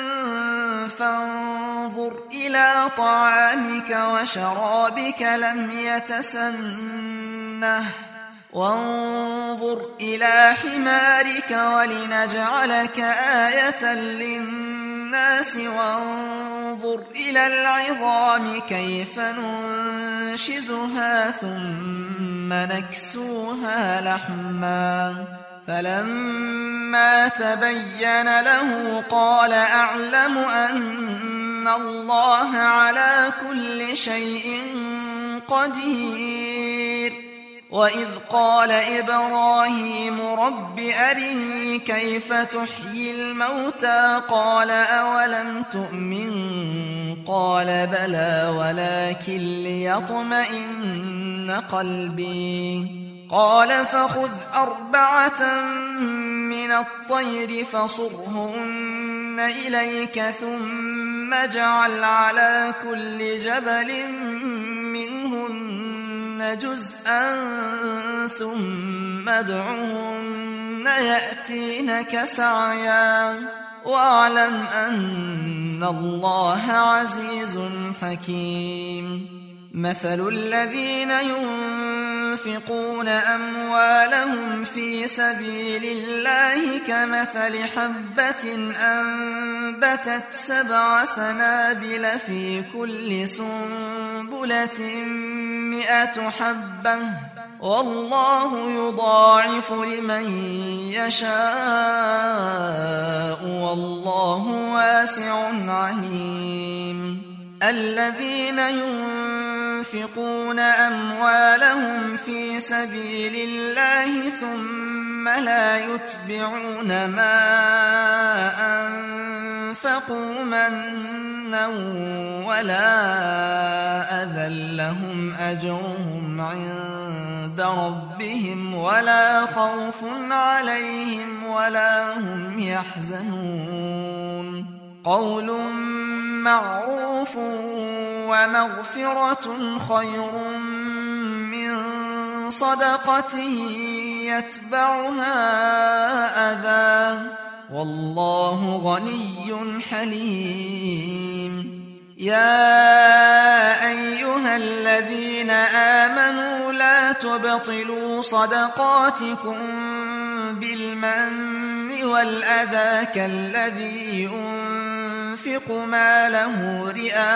فانظر إلى طعامك وشرابك لم يتسنه وانظر إلى حمارك ولنجعلك آية للناس وانظر إلى العظام كيف ننشزها ثم نكسوها لحما فلما تبين له قال أعلم أن الله على كل شيء قدير وإذ قال إبراهيم رب أرني كيف تحيي الموتى قال أولم تؤمن قال بلى ولكن ليطمئن قلبي قال فخذ أربعة من الطير فصرهن إليك ثم اجعل على كل جبل منهن جزءا ثم ادعهن يأتينك سعيا واعلم أن الله عزيز حكيم مثل الذين ينفقون أموالهم في سبيل الله كمثل حبة أنبتت سبع سنابل في كل سنبلة مئة حبة والله يضاعف لمن يشاء والله واسع عليم الذين ينفقون أموالهم في سبيل الله ثم لا يتبعون ما أنفقوا منا ولا أذى لهم أجرهم عند ربهم ولا خوف عليهم ولا هم يحزنون قول معروف ومغفرة خير من صدقة يتبعها أذى والله غني حليم يا أيها الذين آمنوا لا تبطلوا صدقاتكم بالمن والأذى كالذي ينفق ماله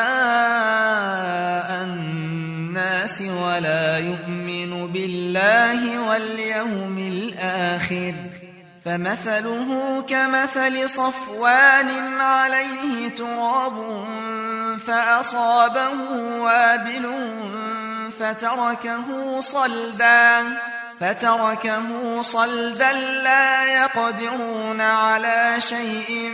رئاء الناس ولا يؤمن بالله واليوم الآخر فمثله كمثل صفوان عليه تراب فأصابه وابل فتركه صلدا فتركه صلدا لا يقدرون على شيء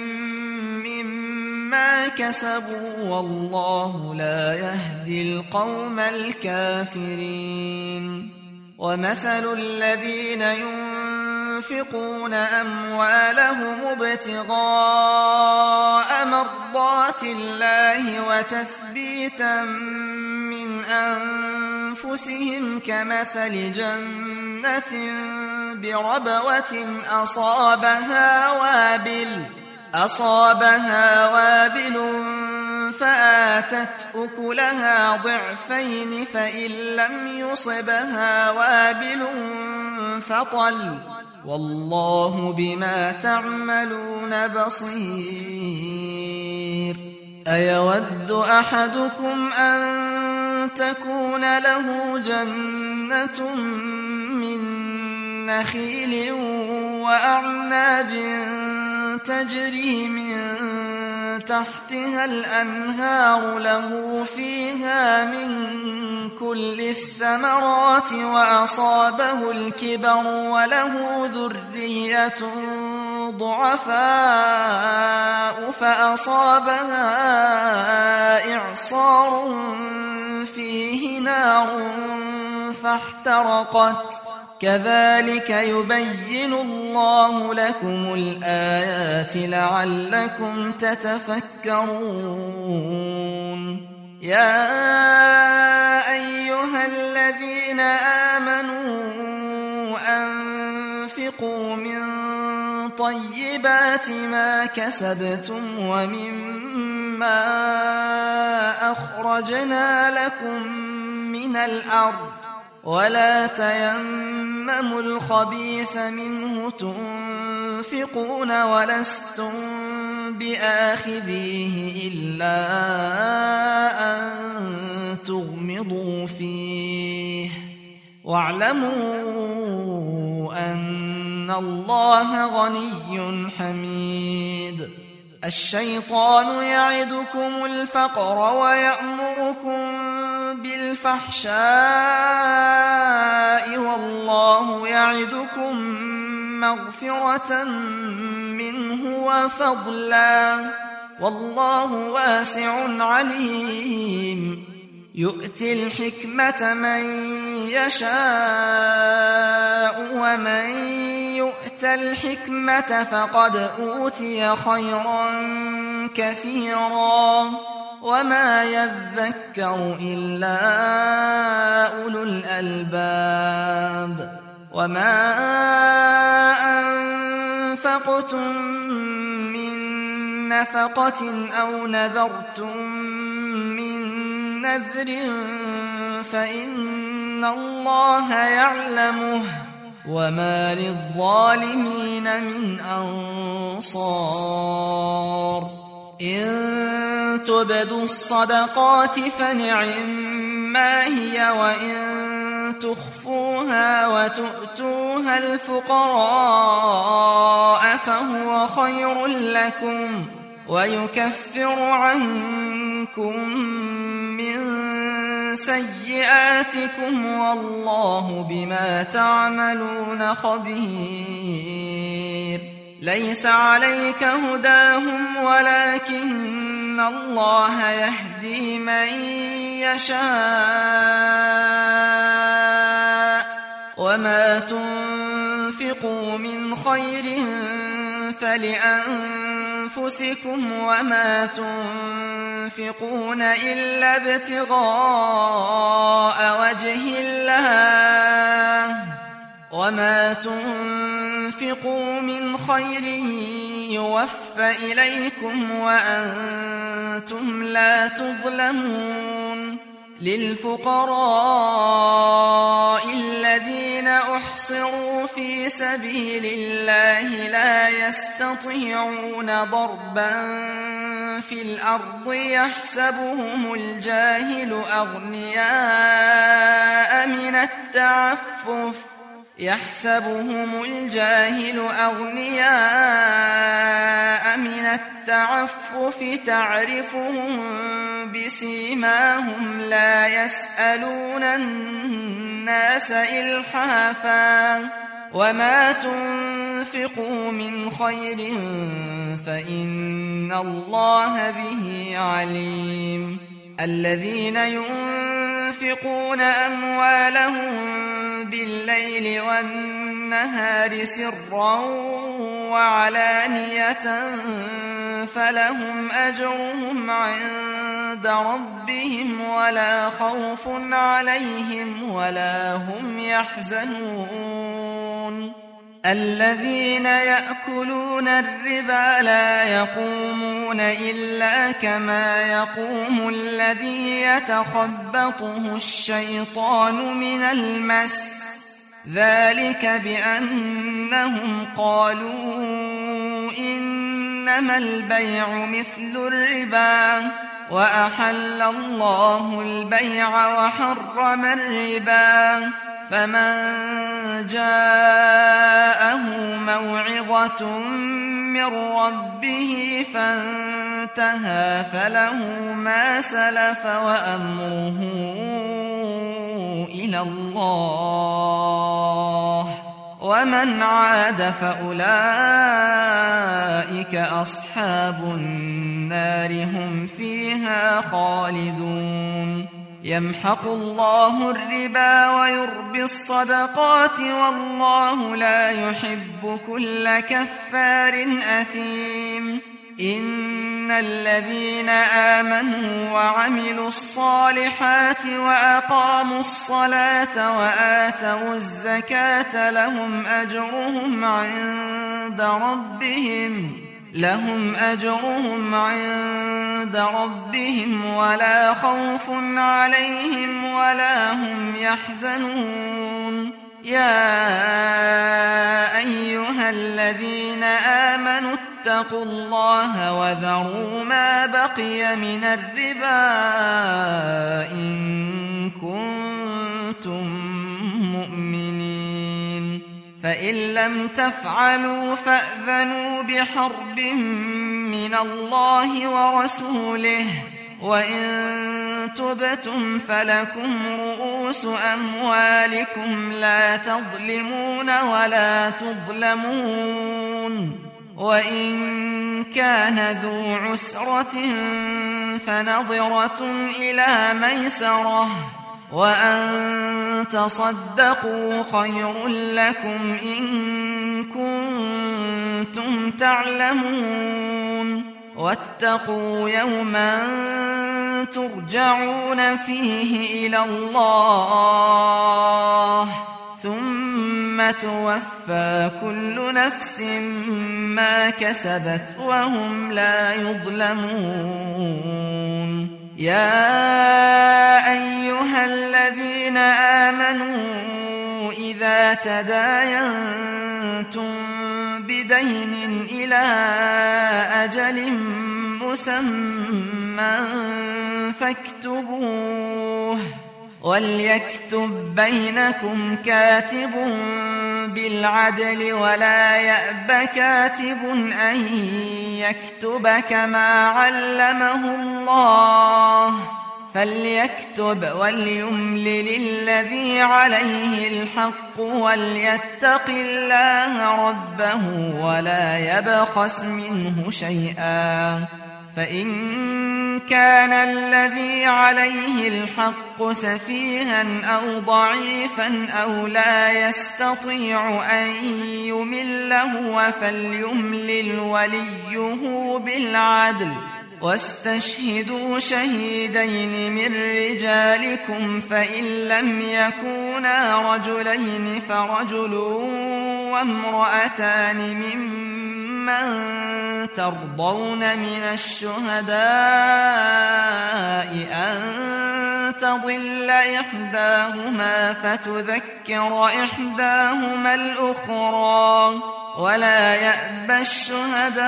مما كسبوا والله لا يهدي القوم الكافرين ومثل الذين ينفقون أموالهم ابتغاء مرضات الله وتثبيتا من أنفسهم كمثل جنة بربوة أصابها وابل أصابها وابل فآتت أكلها ضعفين فإن لم يصبها وابل فطل والله بما تعملون بصير أيود أحدكم أن تكون له جنة من نخيل وأعناب تجري من تحتها الأنهار له فيها من كل الثمرات وأصابه الكبر وله ذرية ضعفاء فأصابها إعصار فيه نار فاحترقت كذلك يبين الله لكم الآيات لعلكم تتفكرون يا أيها الذين آمنوا أنفقوا من طيبات ما كسبتم ومما أخرجنا لكم من الأرض ولا تيمموا الخبيث منه تنفقون ولستم بآخذيه إلا أن تغمضوا فيه واعلموا أن الله غني حميد الشيطان يعدكم الفقر ويأمركم بالفحشاء والله يعدكم مغفرة منه وفضلا والله واسع عليم يؤتي الحكمة من يشاء ومن يؤت الحكمة فقد أوتي خيرا كثيرا وما يذكر إلا أولو الألباب وما أنفقتم من نفقة أو نذرتم من نذر فإن الله يعلمه وما للظالمين من أنصار إن تبدوا الصدقات فنعما هي وإن تخفوها وتؤتوها الفقراء فهو خير لكم ويكفر عنكم من سيئاتكم والله بما تعملون خبير ليس عليك هداهم ولكن إن الله يهدي من يشاء وما تنفقوا من خير فلأنفسكم وما تنفقون إلا ابتغاء وجه الله وما تنفقوا من خير يوفى إليكم وأنتم لا تظلمون للفقراء الذين أحصروا في سبيل الله لا يستطيعون ضربا في الأرض يحسبهم الجاهل أغنياء من التعفف يحسبهم الجاهل أغنياء من التعفف تعرفهم بسيماهم لا يسألون الناس إلحافا وما تنفقوا من خير فإن الله به عليم الذين ينفقون أموالهم بالليل والنهار سرا وعلانية فلهم أجرهم عند ربهم ولا خوف عليهم ولا هم يحزنون الذين يأكلون الربا لا يقومون إلا كما يقوم الذي يتخبطه الشيطان من المس ذلك بأنهم قالوا إنما البيع مثل الربا وأحل الله البيع وحرم الربا فمن جاءه موعظة من ربه فانتهى فله ما سلف وأمره إلى الله ومن عاد فأولئك أصحاب النار هم فيها خالدون يمحق الله الربا ويربي الصدقات والله لا يحب كل كفار أثيم إن الذين آمنوا وعملوا الصالحات وأقاموا الصلاة وآتوا الزكاة لهم أجرهم عند ربهم لهم أجرهم عند ربهم ولا خوف عليهم ولا هم يحزنون يا أيها الذين آمنوا اتقوا الله وذروا ما بقي من الربا إن كنتم مؤمنين فإن لم تفعلوا فأذنوا بحرب من الله ورسوله وإن تبتم فلكم رؤوس أموالكم لا تظلمون ولا تظلمون وإن كان ذو عسرة فنظرة إلى ميسرة وأن تصدقوا خير لكم إن كنتم تعلمون واتقوا يوما ترجعون فيه إلى الله ثم توفى كل نفس ما كسبت وهم لا يظلمون يا أيها الذين آمنوا إذا تداينتم بدين إلى أجل مسمى فاكتبوه وليكتب بينكم كاتب بالعدل ولا يأب كاتب أن يكتب كما علمه الله فليكتب وليملل الذي عليه الحق وليتق الله ربه ولا يبخس منه شيئا فإن كان الذي عليه الحق سفيها أو ضعيفا أو لا يستطيع أن يمل هو فليملل وليه بالعدل واستشهدوا شهيدين من رجالكم فإن لم يكونا رجلين فرجل وامرأتان ممن ترضون من الشهداء أن تضل إحداهما فتذكر إحداهما الأخرى ولا يأبى الشهداء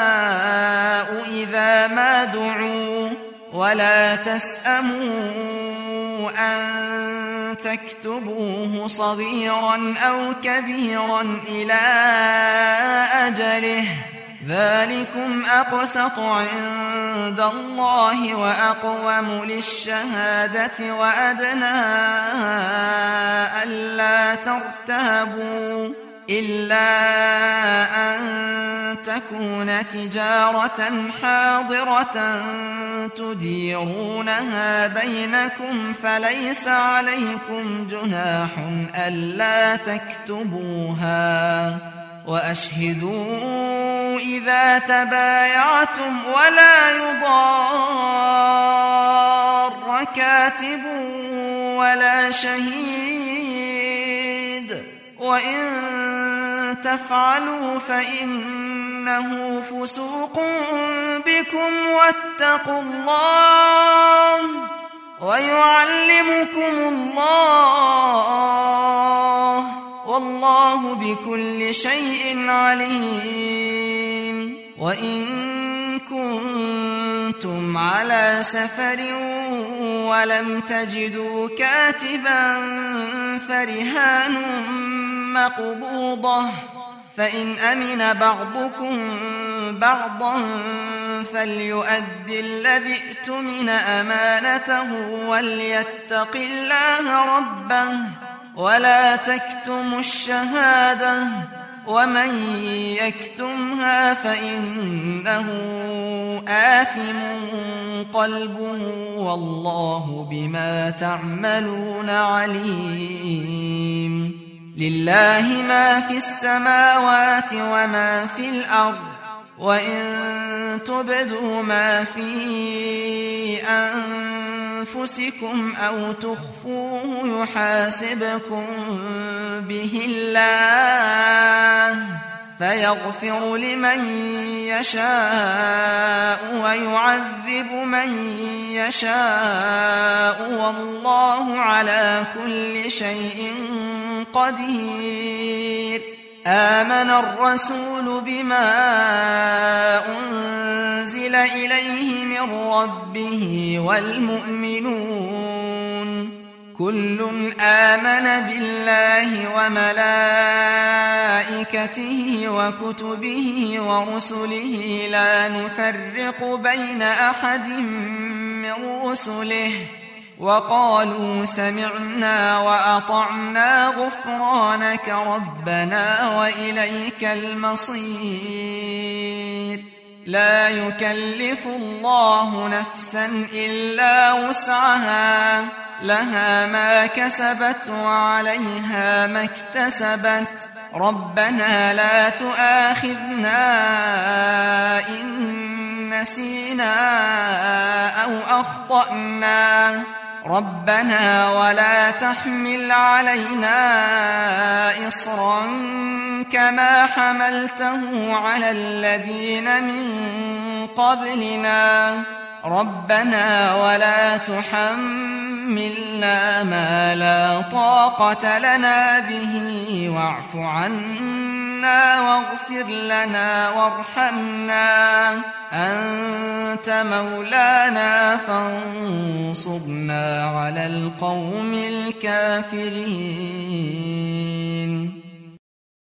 إذا ما دعوا ولا تسأموا أن تكتبوه صغيرا أو كبيرا إلى أجله ذلكم أقسط عند الله وأقوم للشهادة وأدنى ألا ترتابوا إلا أن تكون تجارة حاضرة تديرونها بينكم فليس عليكم جناح ألا تكتبوها وأشهدوا إذا تبايعتم ولا يضار كاتب ولا شهيد وإن تفعلوا فإنه فسوق بكم واتقوا الله ويعلمكم الله والله بكل شيء عليم وإن كنتم على سفر ولم تجدوا كاتبا فرهان مقبوضة فإن أمن بعضكم بعضا فليؤد الذي ائتمن أمانته وليتق الله ربه ولا تكتموا الشهادة ومن يكتمها فإنه آثم قلبه والله بما تعملون عليم لله ما في السماوات وما في الأرض وإن تبدوا ما في أنفسكم أو تخفوه يحاسبكم به الله فيغفر لمن يشاء ويعذب من يشاء والله على كل شيء قدير آمن الرسول بما أنزل إليه من ربه والمؤمنون كل آمن بالله وملائكته وكتبه ورسله لا نفرق بين أحد من رسله وقالوا سمعنا وأطعنا غفرانك ربنا وإليك المصير لا يكلف الله نفسا إلا وسعها لها ما كسبت وعليها ما اكتسبت ربنا لا تؤاخذنا إن نسينا أو أخطأنا ربنا ولا تحمل علينا إصرا كما حملته على الذين من قبلنا ربنا ولا تحملنا ما لا طاقة لنا به واعف عنا واغفر لنا وارحمنا أنت مولانا فانصرنا على القوم الكافرين